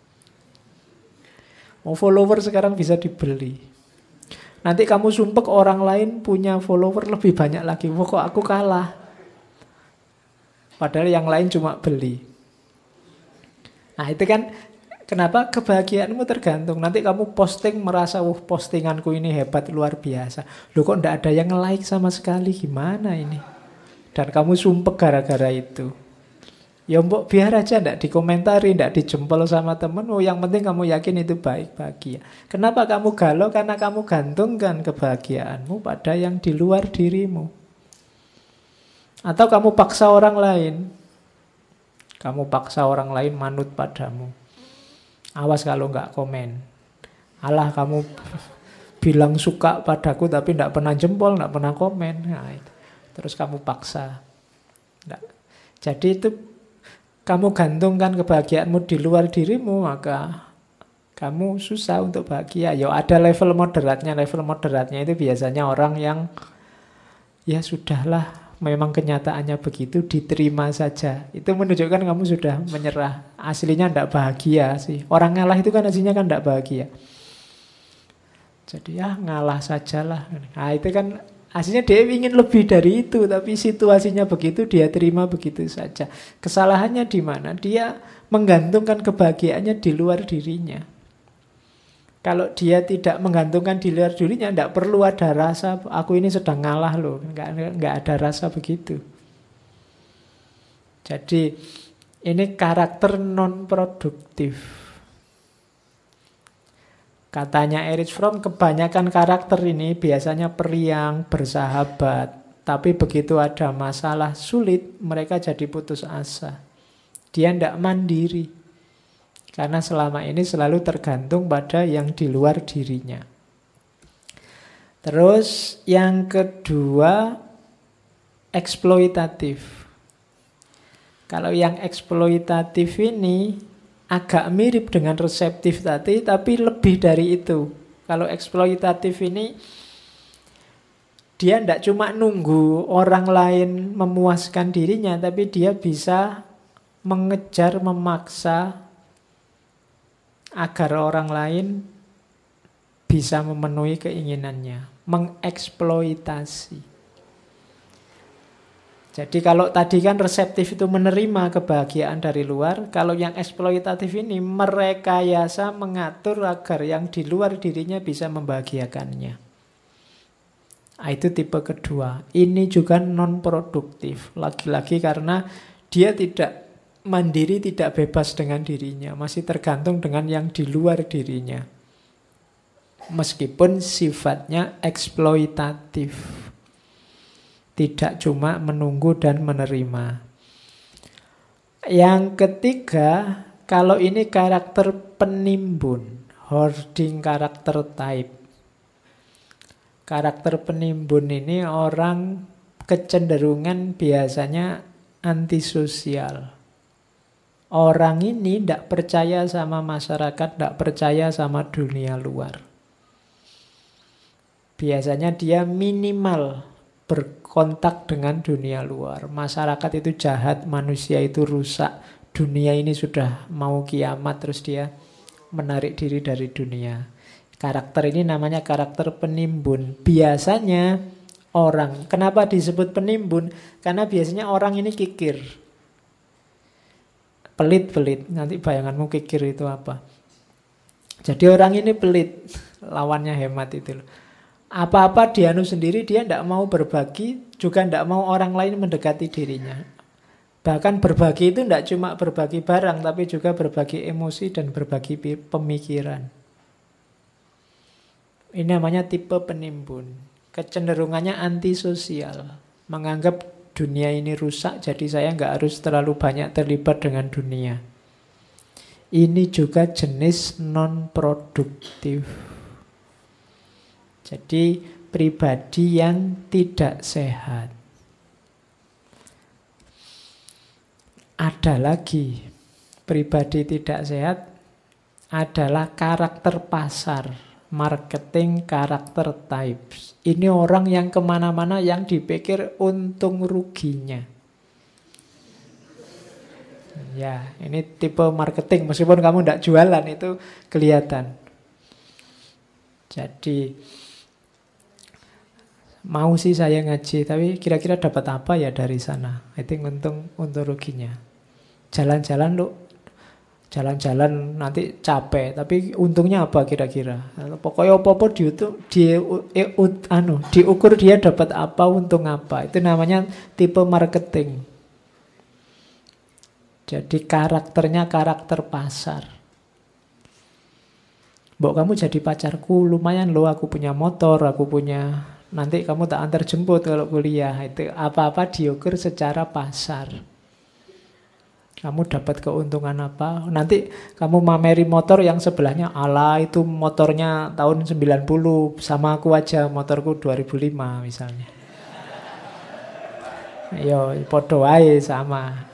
Mau follower sekarang bisa dibeli. Nanti kamu sumpek orang lain punya follower lebih banyak lagi. Wah, kok aku kalah? Padahal yang lain cuma beli. Nah itu kan kenapa kebahagiaanmu tergantung. Nanti kamu posting merasa, postinganku ini hebat, luar biasa. Loh kok tidak ada yang like sama sekali, gimana ini? Dan kamu sumpek gara-gara itu. Ya mbok biar aja, tidak dikomentari, tidak dijempol sama temen. Yang penting kamu yakin itu baik, bahagia. Kenapa kamu galau? Karena kamu gantungkan kebahagiaanmu pada yang di luar dirimu. Atau kamu paksa orang lain. Kamu paksa orang lain manut padamu. Awas kalau nggak komen. Alah kamu bilang suka padaku tapi tidak pernah jempol, tidak pernah komen. Nah, itu. Terus kamu paksa. Nggak. Jadi itu kamu gantungkan kebahagiaanmu di luar dirimu, maka kamu susah untuk bahagia. Ya ada level moderatnya. Level moderatnya itu biasanya orang yang ya sudahlah, memang kenyataannya begitu, diterima saja. Itu menunjukkan kamu sudah menyerah. Aslinya tidak bahagia sih. Orang ngalah itu kan aslinya kan tidak bahagia. Jadi ya ngalah sajalah. Nah itu kan aslinya dia ingin lebih dari itu, tapi situasinya begitu, dia terima begitu saja. Kesalahannya di mana? Dia menggantungkan kebahagiaannya di luar dirinya. Kalau dia tidak menggantungkan di luar dirinya, tidak perlu ada rasa, aku ini sedang ngalah loh. Nggak ada rasa begitu. Jadi ini karakter non-produktif. Katanya Erich Fromm, kebanyakan karakter ini biasanya periang, bersahabat. Tapi begitu ada masalah sulit, mereka jadi putus asa. Dia tidak mandiri. Karena selama ini selalu tergantung pada yang di luar dirinya. Terus yang kedua, eksploitatif. Kalau yang eksploitatif ini agak mirip dengan reseptif tadi, tapi lebih dari itu. Kalau eksploitatif ini, dia tidak cuma nunggu orang lain memuaskan dirinya, tapi dia bisa mengejar, memaksa agar orang lain bisa memenuhi keinginannya, mengeksploitasi. Jadi kalau tadi kan reseptif itu menerima kebahagiaan dari luar, kalau yang eksploitatif ini merekayasa, mengatur agar yang di luar dirinya bisa membahagiakannya. Nah, itu tipe kedua. Ini juga non produktif. Lagi-lagi karena dia tidak mandiri, tidak bebas dengan dirinya, masih tergantung dengan yang di luar dirinya. Meskipun sifatnya eksploitatif. Tidak cuma menunggu dan menerima. Yang ketiga, kalau ini karakter penimbun, hoarding karakter type. Karakter penimbun ini orang kecenderungan biasanya antisosial. Orang ini tidak percaya sama masyarakat, tidak percaya sama dunia luar. Biasanya dia minimal berkontak dengan dunia luar. Masyarakat itu jahat, manusia itu rusak, dunia ini sudah mau kiamat, terus dia menarik diri dari dunia. Karakter ini namanya karakter penimbun. Biasanya orang, kenapa disebut penimbun? Karena biasanya orang ini kikir. Pelit-pelit, nanti bayanganmu kikir itu apa? Jadi orang ini pelit, lawannya hemat itu loh. Apa-apa dianu sendiri, dia tidak mau berbagi, juga tidak mau orang lain mendekati dirinya. Bahkan berbagi itu tidak cuma berbagi barang, tapi juga berbagi emosi dan berbagi pemikiran. Ini namanya tipe penimbun. Kecenderungannya antisosial. Menganggap dunia ini rusak, jadi saya nggak harus terlalu banyak terlibat dengan dunia. Ini juga jenis non-produktif. Jadi pribadi yang tidak sehat. Ada lagi pribadi tidak sehat adalah karakter pasar, marketing karakter types. Ini orang yang kemana-mana yang dipikir untung ruginya. Ya, ini tipe marketing. Meskipun kamu tidak jualan, itu kelihatan. Jadi mau sih saya ngaji, tapi kira-kira dapat apa ya dari sana? Itu untung ruginya. Jalan-jalan lu, jalan-jalan nanti capek, tapi untungnya apa kira-kira? Pokoknya apa-apa diukur dia dapat apa, untung apa. Itu namanya tipe marketing. Jadi karakternya karakter pasar. Mbok kamu jadi pacarku, lumayan loh, aku punya motor, aku punya... Nanti kamu tak antar jemput kalau kuliah. Itu apa-apa diukur secara pasar. Kamu dapat keuntungan apa? Nanti kamu mameri motor yang sebelahnya, ala itu motornya tahun 90, sama aku aja motorku 2005 misalnya. Yo, podo wae sama.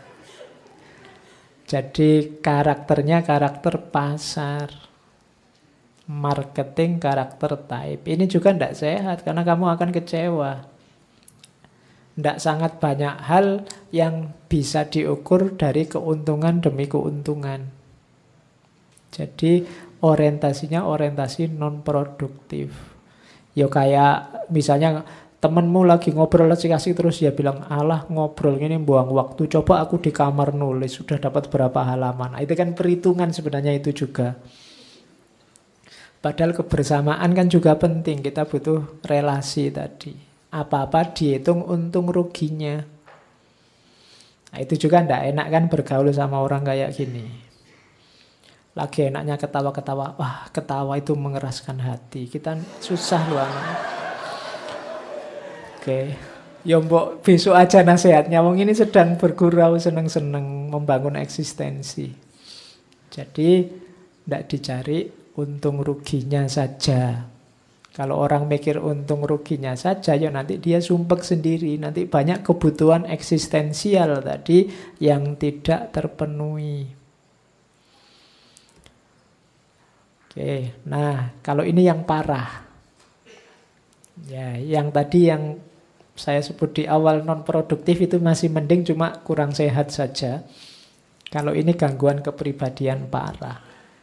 Jadi karakternya karakter pasar. Marketing karakter type. Ini juga tidak sehat karena kamu akan kecewa. Tidak sangat banyak hal yang bisa diukur dari keuntungan demi keuntungan. Jadi orientasinya orientasi non produktif. Ya kayak misalnya temenmu lagi ngobrol asik-asik terus dia bilang, alah ngobrol ini buang waktu, coba aku di kamar nulis sudah dapat berapa halaman. Itu kan perhitungan sebenarnya itu juga. Padahal kebersamaan kan juga penting. Kita butuh relasi tadi. Apa-apa dihitung untung ruginya. Nah, itu juga tidak enak kan bergaul sama orang kayak gini. Lagi enaknya ketawa-ketawa. Wah, ketawa itu mengeraskan hati. Kita susah loh. Oke. Ya mbok besok aja nasihatnya. Wong ini sedang bergurau, seneng-seneng membangun eksistensi. Jadi tidak dicari untung ruginya saja. Kalau orang mikir untung ruginya saja, ya nanti dia sumpek sendiri. Nanti banyak kebutuhan eksistensial tadi yang tidak terpenuhi. Oke, nah kalau ini yang parah. Ya, yang tadi yang saya sebut di awal non produktif itu masih mending, cuma kurang sehat saja. Kalau ini gangguan kepribadian parah.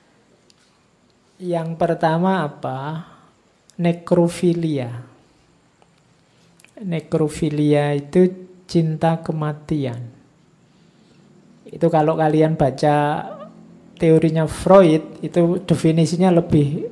Yang pertama apa? Nekrofilia. Nekrofilia itu cinta kematian. Itu kalau kalian baca teorinya Freud, itu definisinya lebih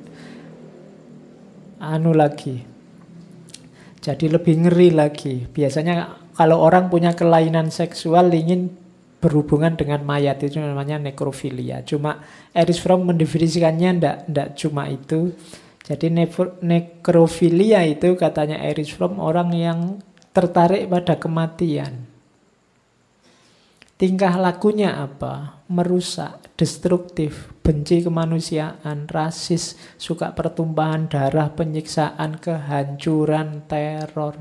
lagi. Jadi lebih ngeri lagi. Biasanya kalau orang punya kelainan seksual ingin berhubungan dengan mayat, itu namanya nekrofilia. Cuma Erich Fromm mendefinisikannya ndak cuma itu. Jadi nekrofilia itu katanya Erich Fromm orang yang tertarik pada kematian. Tingkah lakunya apa? Merusak, destruktif, benci kemanusiaan, rasis, suka pertumpahan darah, penyiksaan, kehancuran, teror.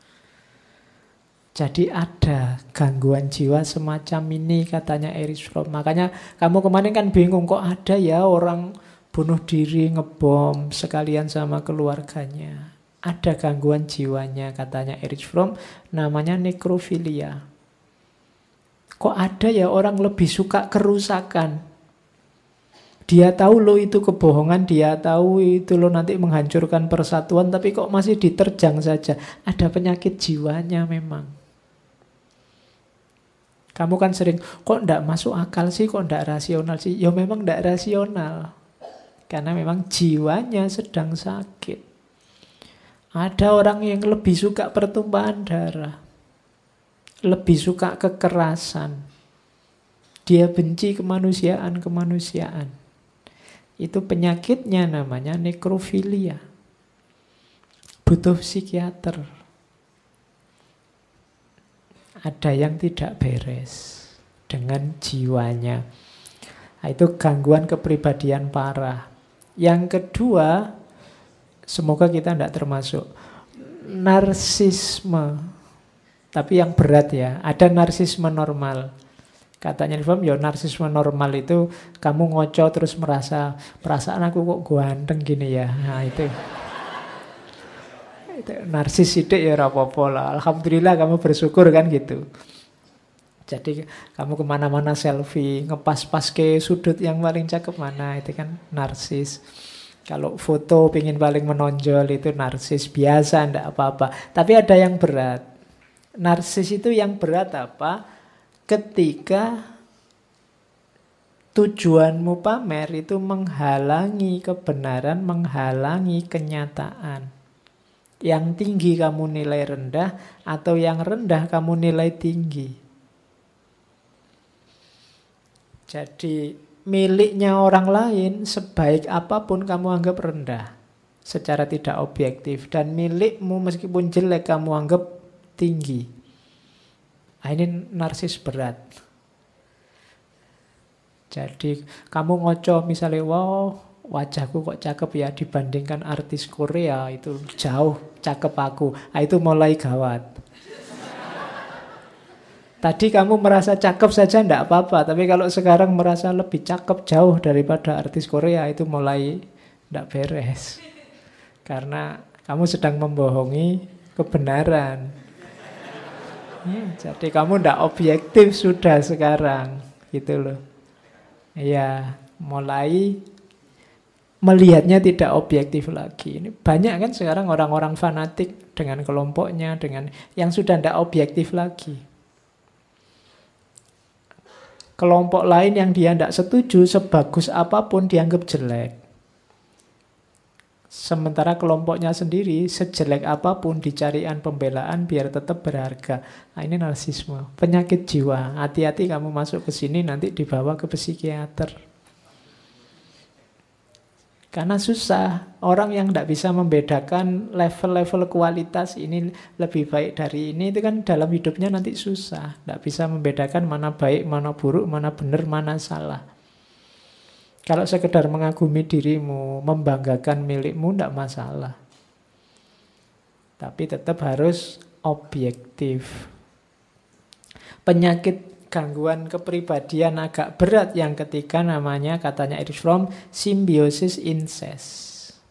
Jadi ada gangguan jiwa semacam ini katanya Erich Fromm. Makanya kamu kemarin kan bingung, kok ada ya orang bunuh diri, ngebom sekalian sama keluarganya. Ada gangguan jiwanya katanya Erich Fromm, namanya nekrofilia. Kok ada ya orang lebih suka kerusakan. Dia tahu lo itu kebohongan, dia tahu itu lo nanti menghancurkan persatuan, tapi kok masih diterjang saja. Ada penyakit jiwanya memang. Kamu kan sering, kok ndak masuk akal sih, kok ndak rasional sih. Ya memang ndak rasional. Karena memang jiwanya sedang sakit. Ada orang yang lebih suka pertumpahan darah. Lebih suka kekerasan. Dia benci kemanusiaan. Itu penyakitnya namanya nekrofilia. Butuh psikiater. Ada yang tidak beres dengan jiwanya. Nah, itu gangguan kepribadian parah. Yang kedua, semoga kita tidak termasuk narsisme. Tapi yang berat ya, ada narsisme normal. Katanya ya narsisme normal itu kamu ngoco terus merasa perasaan aku kok ganteng gini ya. Nah itu narsis sidik ya rapopo lah. Alhamdulillah kamu bersyukur kan gitu. Jadi kamu kemana-mana selfie, ngepas-pas ke sudut yang paling cakep mana, itu kan narsis. Kalau foto pingin paling menonjol itu narsis, biasa ndak apa-apa. Tapi ada yang berat. Narsis itu yang berat apa? Ketika tujuanmu pamer itu menghalangi kebenaran, menghalangi kenyataan. Yang tinggi kamu nilai rendah, atau yang rendah kamu nilai tinggi. Jadi miliknya orang lain sebaik apapun kamu anggap rendah secara tidak objektif, dan milikmu meskipun jelek kamu anggap tinggi. Nah, ini narsis berat. Jadi kamu ngoco misalnya, wow wajahku kok cakep ya dibandingkan artis Korea, itu jauh cakep aku. Nah, itu mulai gawat. Tadi kamu merasa cakep saja enggak apa-apa, tapi kalau sekarang merasa lebih cakep jauh daripada artis Korea, itu mulai enggak beres. Karena kamu sedang membohongi kebenaran. Jadi kamu enggak objektif sudah sekarang, gitu loh. Ya, mulai melihatnya tidak objektif lagi. Ini banyak kan sekarang orang-orang fanatik dengan kelompoknya, dengan yang sudah enggak objektif lagi. Kelompok lain yang dia tidak setuju, sebagus apapun dianggap jelek. Sementara kelompoknya sendiri, sejelek apapun dicarikan pembelaan biar tetap berharga. Nah, ini narsisme, penyakit jiwa. Hati-hati kamu masuk ke sini, nanti dibawa ke psikiater. Karena susah, orang yang tidak bisa membedakan level-level kualitas ini lebih baik dari ini, itu kan dalam hidupnya nanti susah. Tidak bisa membedakan mana baik, mana buruk, mana benar, mana salah. Kalau sekedar mengagumi dirimu, membanggakan milikmu, tidak masalah. Tapi tetap harus objektif. Penyakit gangguan kepribadian agak berat yang ketiga namanya, katanya Erich Fromm, symbiosis incest.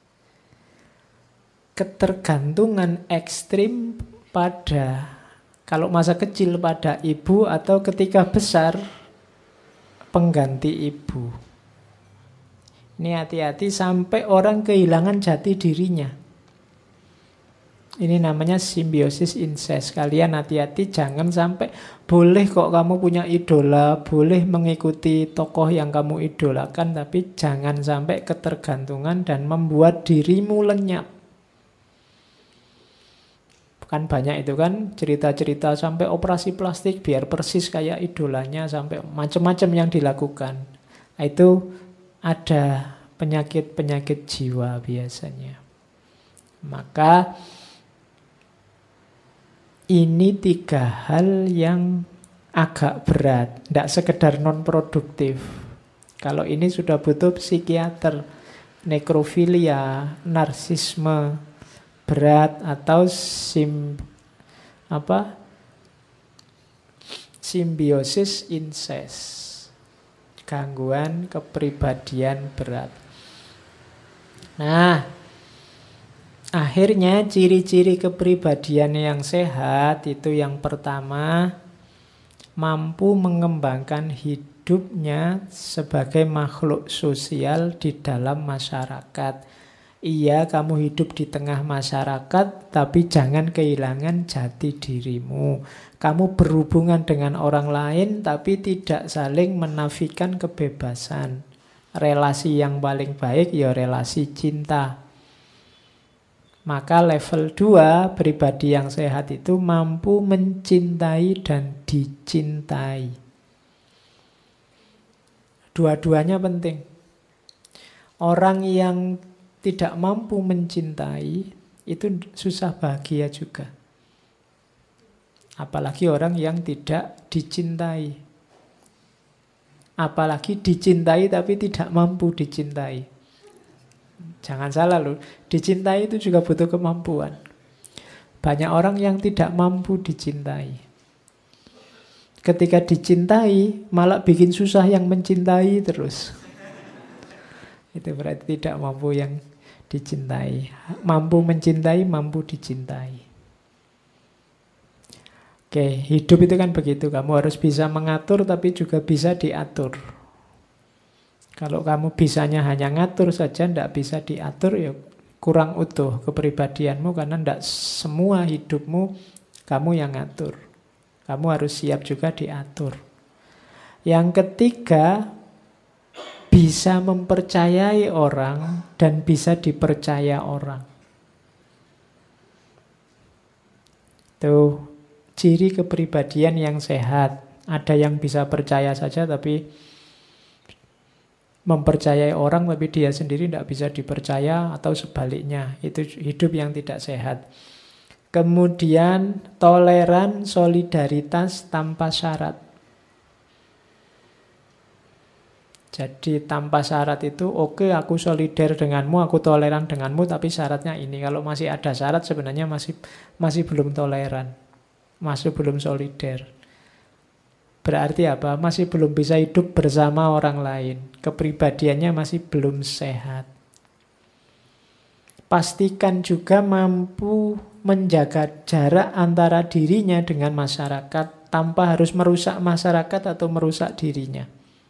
Ketergantungan ekstrim pada, kalau masa kecil pada ibu, atau ketika besar pengganti ibu. Ini hati-hati sampai orang kehilangan jati dirinya. Ini namanya simbiosis incest. Kalian hati-hati jangan sampai, boleh kok kamu punya idola, boleh mengikuti tokoh yang kamu idolakan, tapi jangan sampai ketergantungan dan membuat dirimu lenyap. Kan banyak itu kan cerita-cerita sampai operasi plastik biar persis kayak idolanya, sampai macam-macam yang dilakukan. Itu ada penyakit-penyakit jiwa biasanya. Maka ini 3 hal yang agak berat, tidak sekedar non-produktif. Kalau ini sudah butuh psikiater, nekrofilia, narsisme berat, atau simbiosis incest, gangguan kepribadian berat. Nah, akhirnya ciri-ciri kepribadian yang sehat itu yang pertama, mampu mengembangkan hidupnya sebagai makhluk sosial di dalam masyarakat. Iya, kamu hidup di tengah masyarakat, tapi jangan kehilangan jati dirimu. Kamu berhubungan dengan orang lain, tapi tidak saling menafikan kebebasan. Relasi yang paling baik ya relasi cinta. Maka level 2, pribadi yang sehat itu mampu mencintai dan dicintai. Dua-duanya penting. Orang yang tidak mampu mencintai itu susah bahagia juga. Apalagi orang yang tidak dicintai. Apalagi dicintai tapi tidak mampu dicintai. Jangan salah loh, dicintai itu juga butuh kemampuan. Banyak orang yang tidak mampu dicintai. Ketika dicintai malah bikin susah yang mencintai terus. Itu berarti tidak mampu yang dicintai. Mampu mencintai, mampu dicintai. Oke, hidup itu kan begitu. Kamu harus bisa mengatur tapi juga bisa diatur. Kalau kamu bisanya hanya ngatur saja, tidak bisa diatur, ya kurang utuh kepribadianmu, karena tidak semua hidupmu kamu yang ngatur. Kamu harus siap juga diatur. Yang ketiga, bisa mempercayai orang dan bisa dipercaya orang. Itu ciri kepribadian yang sehat. Ada yang bisa percaya saja tapi mempercayai orang tapi dia sendiri tidak bisa dipercaya, atau sebaliknya. Itu hidup yang tidak sehat. Kemudian toleran, solidaritas tanpa syarat. Jadi tanpa syarat itu, oke, aku solider denganmu, aku toleran denganmu, tapi syaratnya ini. Kalau masih ada syarat sebenarnya masih belum toleran, masih belum solider. Berarti apa? Masih belum bisa hidup bersama orang lain. Kepribadiannya masih belum sehat. Pastikan juga mampu menjaga jarak antara dirinya dengan masyarakat tanpa harus merusak masyarakat atau merusak dirinya.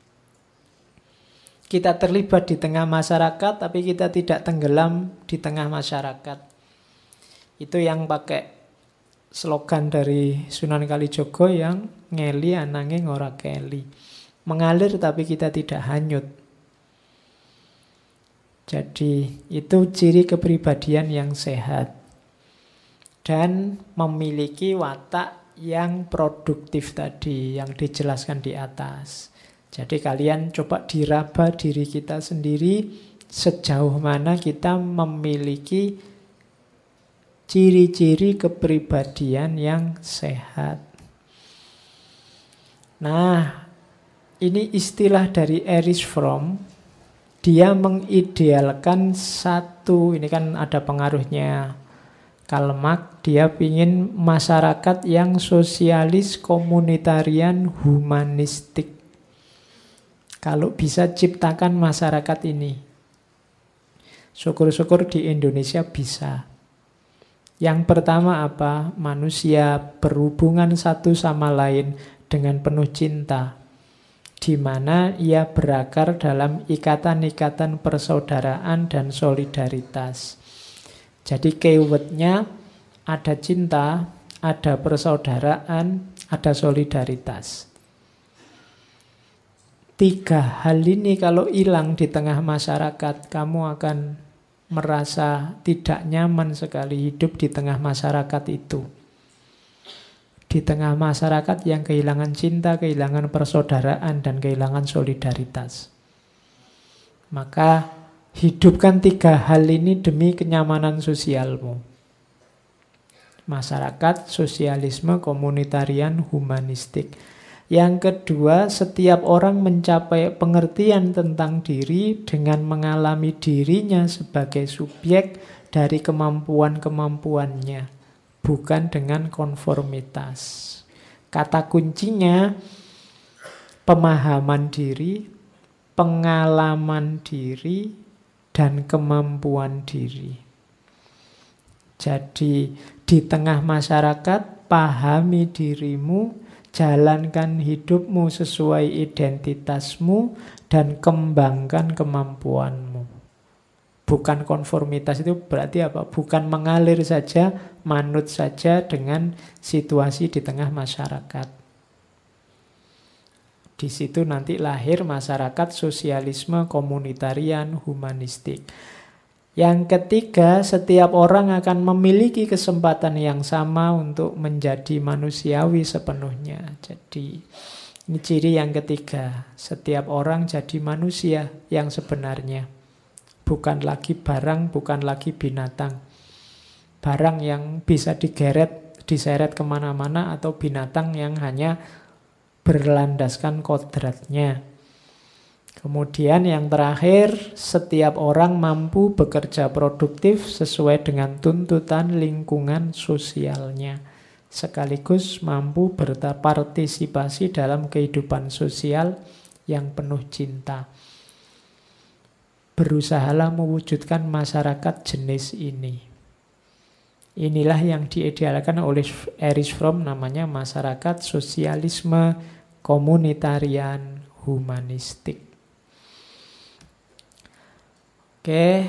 Kita terlibat di tengah masyarakat, tapi kita tidak tenggelam di tengah masyarakat. Itu yang pakai slogan dari Sunan Kalijogo yang ngeli ananging ora keli. Mengalir tapi kita tidak hanyut. Jadi itu ciri kepribadian yang sehat. Dan memiliki watak yang produktif tadi, yang dijelaskan di atas. Jadi kalian coba diraba diri kita sendiri, sejauh mana kita memiliki ciri-ciri kepribadian yang sehat. Nah, ini istilah dari Erich Fromm. Dia mengidealkan satu, ini kan ada pengaruhnya Karl Marx dia ingin masyarakat yang sosialis, komunitarian, humanistik. Kalau bisa ciptakan masyarakat ini. Syukur-syukur di Indonesia bisa. Yang pertama apa? Manusia berhubungan satu sama lain dengan penuh cinta, di mana ia berakar dalam ikatan-ikatan persaudaraan dan solidaritas. Jadi keywordnya ada cinta, ada persaudaraan, ada solidaritas. 3 hal ini kalau hilang di tengah masyarakat, kamu akan merasa tidak nyaman sekali hidup di tengah masyarakat itu. Di tengah masyarakat yang kehilangan cinta, kehilangan persaudaraan, dan kehilangan solidaritas. Maka hidupkan 3 hal ini demi kenyamanan sosialmu. Masyarakat, sosialisme, komunitarian, humanistik. Yang kedua, setiap orang mencapai pengertian tentang diri dengan mengalami dirinya sebagai subjek dari kemampuan-kemampuannya, bukan dengan konformitas. Kata kuncinya pemahaman diri, pengalaman diri, dan kemampuan diri. Jadi di tengah masyarakat, pahami dirimu, jalankan hidupmu sesuai identitasmu, dan kembangkan kemampuanmu. Bukan konformitas itu berarti apa? Bukan mengalir saja, manut saja dengan situasi di tengah masyarakat. Di situ nanti lahir masyarakat sosialisme, komunitarian, humanistik. Yang ketiga, setiap orang akan memiliki kesempatan yang sama untuk menjadi manusiawi sepenuhnya. Jadi, ini ciri yang ketiga. Setiap orang jadi manusia yang sebenarnya. Bukan lagi barang, bukan lagi binatang. Barang yang bisa diseret kemana-mana, atau binatang yang hanya berlandaskan kodratnya. Kemudian yang terakhir, setiap orang mampu bekerja produktif sesuai dengan tuntutan lingkungan sosialnya, sekaligus mampu berpartisipasi dalam kehidupan sosial yang penuh cinta. Berusahalah mewujudkan masyarakat jenis ini. Inilah yang diidealkan oleh Erich Fromm, namanya masyarakat sosialisme komunitarian humanistik. Oke,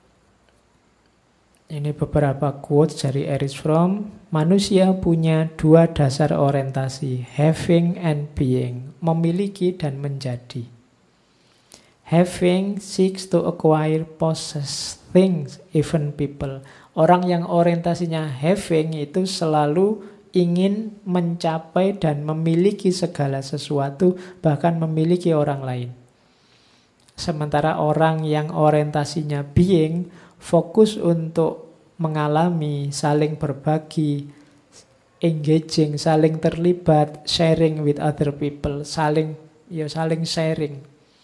ini beberapa quotes dari Erich Fromm. Manusia punya 2 dasar orientasi, having and being, memiliki dan menjadi. Having seeks to acquire, possess things, even people. Orang yang orientasinya having itu selalu ingin mencapai dan memiliki segala sesuatu, bahkan memiliki orang lain. Sementara orang yang orientasinya being, fokus untuk mengalami, saling berbagi, engaging, saling terlibat, sharing with other people, saling sharing.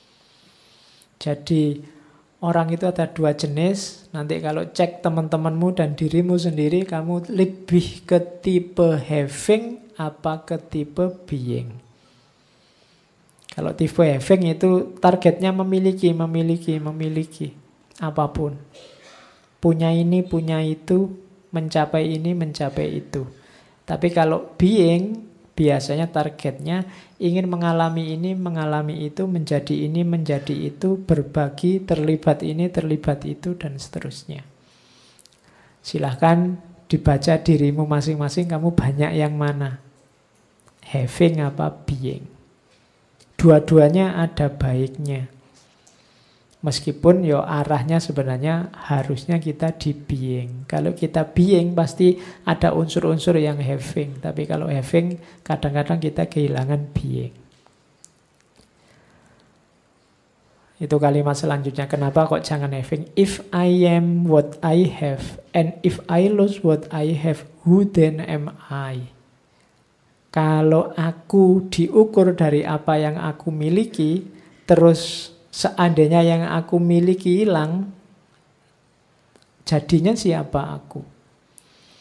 Jadi orang itu ada 2 jenis. Nanti kalau cek teman-temanmu dan dirimu sendiri, kamu lebih ke tipe having apa ke tipe being. Kalau tipe having itu targetnya memiliki apapun. Punya ini, punya itu, mencapai ini, mencapai itu. Tapi kalau being, biasanya targetnya ingin mengalami ini, mengalami itu, menjadi ini, menjadi itu, berbagi, terlibat ini, terlibat itu, dan seterusnya. Silahkan dibaca dirimu masing-masing, kamu banyak yang mana? Having apa being? Dua-duanya ada baiknya. Meskipun arahnya sebenarnya harusnya kita di being. Kalau kita being pasti ada unsur-unsur yang having. Tapi kalau having kadang-kadang kita kehilangan being. Itu kalimat selanjutnya. Kenapa kok jangan having? If I am what I have, and if I lose what I have, who then am I? Kalau aku diukur dari apa yang aku miliki, terus seandainya yang aku miliki hilang, jadinya siapa aku?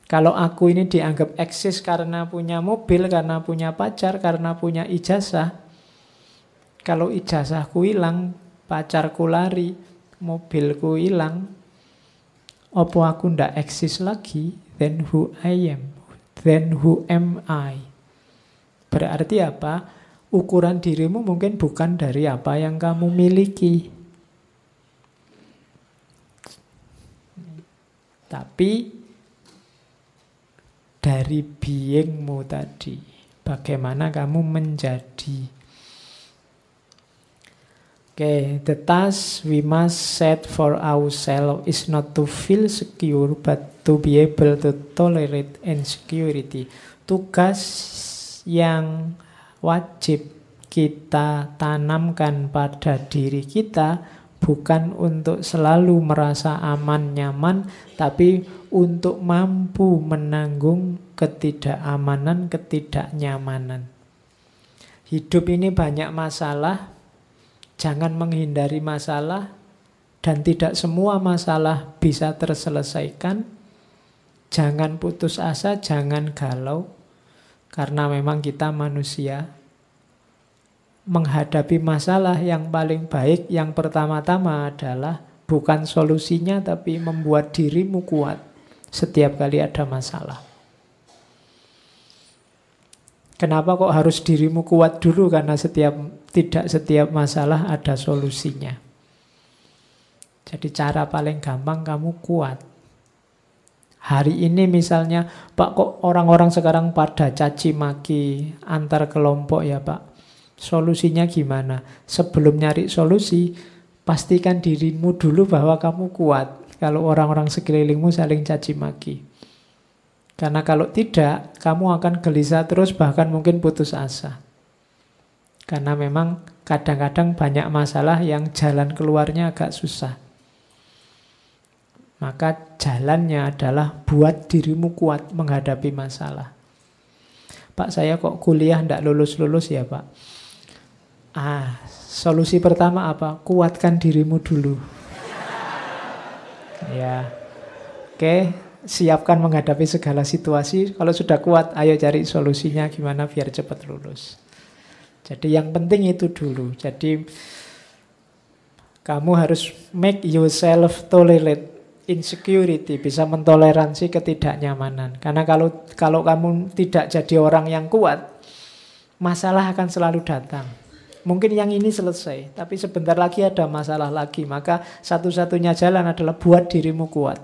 Kalau aku ini dianggap eksis karena punya mobil, karena punya pacar, karena punya ijazah. Kalau ijazahku hilang, pacarku lari, mobilku hilang, opo aku ndak eksis lagi? Then who I am? Then who am I? Berarti apa? Ukuran dirimu mungkin bukan dari apa yang kamu miliki. Tapi dari beingmu tadi, bagaimana kamu menjadi. Okay, the task we must set for ourselves is not to feel secure, but to be able to tolerate insecurity. Tugas yang wajib kita tanamkan pada diri kita bukan untuk selalu merasa aman, nyaman, tapi untuk mampu menanggung ketidakamanan, ketidaknyamanan. Hidup ini banyak masalah, jangan menghindari masalah, dan tidak semua masalah bisa terselesaikan. Jangan putus asa, jangan galau, karena memang kita manusia. Menghadapi masalah yang paling baik, yang pertama-tama adalah bukan solusinya, tapi membuat dirimu kuat setiap kali ada masalah. Kenapa kok harus dirimu kuat dulu? Karena tidak setiap masalah ada solusinya. Jadi cara paling gampang kamu kuat. Hari ini misalnya, Pak, kok orang-orang sekarang pada caci maki antar kelompok ya Pak? Solusinya gimana? Sebelum nyari solusi, pastikan dirimu dulu bahwa kamu kuat. Kalau orang-orang sekelilingmu saling caci maki. Karena kalau tidak, kamu akan gelisah terus, bahkan mungkin putus asa. Karena memang kadang-kadang banyak masalah yang jalan keluarnya agak susah. Maka jalannya adalah buat dirimu kuat menghadapi masalah. Pak, saya kok kuliah ndak lulus-lulus ya Pak? Solusi pertama apa? Kuatkan dirimu dulu. Ya. Oke, siapkan menghadapi segala situasi. Kalau sudah kuat, ayo cari solusinya gimana biar cepat lulus. Jadi yang penting itu dulu. Jadi kamu harus make yourself tolerate insecurity, bisa mentoleransi ketidaknyamanan. Karena kalau kamu tidak jadi orang yang kuat, masalah akan selalu datang. Mungkin yang ini selesai, tapi sebentar lagi ada masalah lagi. Maka satu-satunya jalan adalah buat dirimu kuat.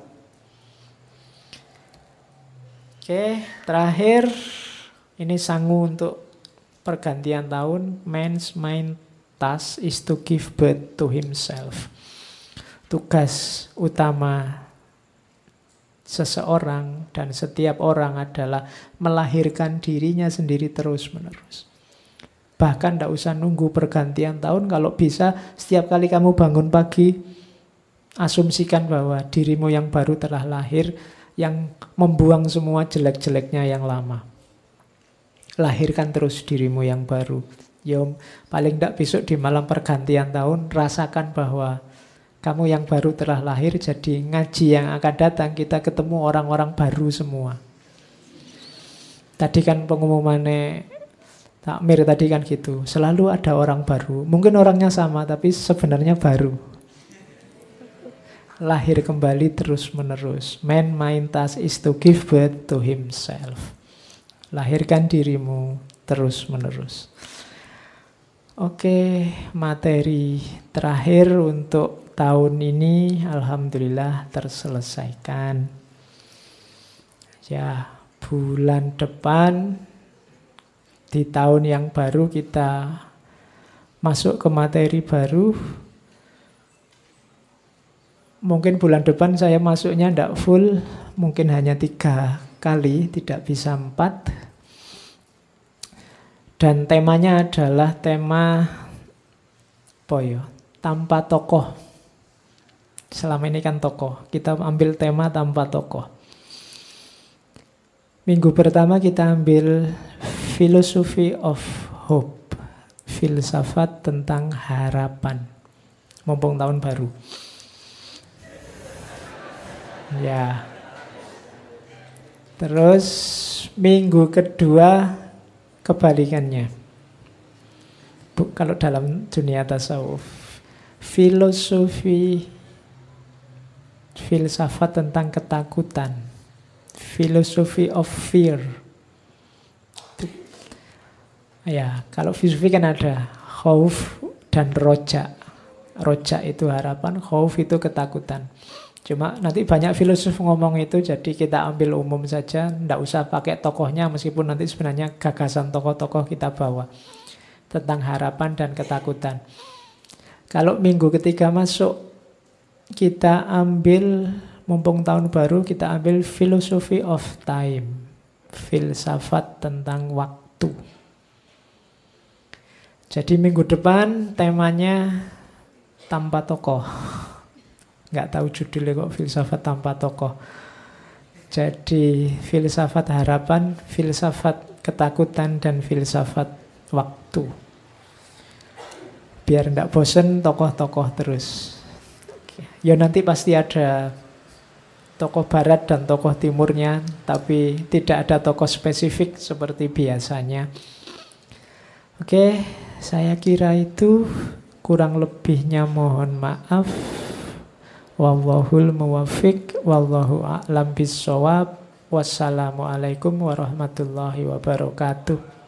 Oke, terakhir ini sangu untuk pergantian tahun. Man's main task is to give birth to himself. Tugas utama seseorang dan setiap orang adalah melahirkan dirinya sendiri terus-menerus. Bahkan tidak usah nunggu pergantian tahun. Kalau bisa setiap kali kamu bangun pagi, asumsikan bahwa dirimu yang baru telah lahir, yang membuang semua jelek-jeleknya yang lama. Lahirkan terus dirimu yang baru. Yom, paling tidak besok di malam pergantian tahun, rasakan bahwa kamu yang baru telah lahir. Jadi ngaji yang akan datang, kita ketemu orang-orang baru semua. Tadi kan pengumumannya takmir tadi kan gitu, selalu ada orang baru. Mungkin orangnya sama, tapi sebenarnya baru. Lahir kembali terus-menerus. Man main task is to give birth to himself. Lahirkan dirimu terus-menerus. Oke, materi terakhir untuk tahun ini alhamdulillah terselesaikan. Ya, bulan depan di tahun yang baru kita masuk ke materi baru. Mungkin bulan depan saya masuknya tidak full, mungkin hanya 3 kali, tidak bisa 4. Dan temanya adalah tema tanpa tokoh. Selama ini kan tokoh, kita ambil tema tanpa tokoh. Minggu pertama kita ambil Philosophy of Hope, filsafat tentang harapan. Mumpung tahun baru. Ya. Terus minggu kedua kebalikannya. Kalau dalam dunia tasawuf, filosofi filsafat tentang ketakutan, philosophy of fear. Ya, kalau filosofi kan ada khauf dan roja. Roja itu harapan, khauf itu ketakutan. Cuma nanti banyak filosof ngomong itu, jadi kita ambil umum saja, ndak usah pakai tokohnya, meskipun nanti sebenarnya gagasan tokoh-tokoh kita bawa tentang harapan dan ketakutan. Kalau minggu ketiga masuk, kita ambil, mumpung tahun baru, kita ambil philosophy of time, filsafat tentang waktu. Jadi minggu depan temanya tanpa tokoh. Nggak tahu judulnya kok, filsafat tanpa tokoh. Jadi filsafat harapan, filsafat ketakutan, dan filsafat waktu. Biar nggak bosen tokoh-tokoh terus. Ya nanti pasti ada tokoh barat dan tokoh timurnya, tapi tidak ada tokoh spesifik seperti biasanya. Oke, saya kira itu, kurang lebihnya mohon maaf. Wallahul muwaffiq, wallahu a'lam bissawab. Wassalamualaikum warahmatullahi wabarakatuh.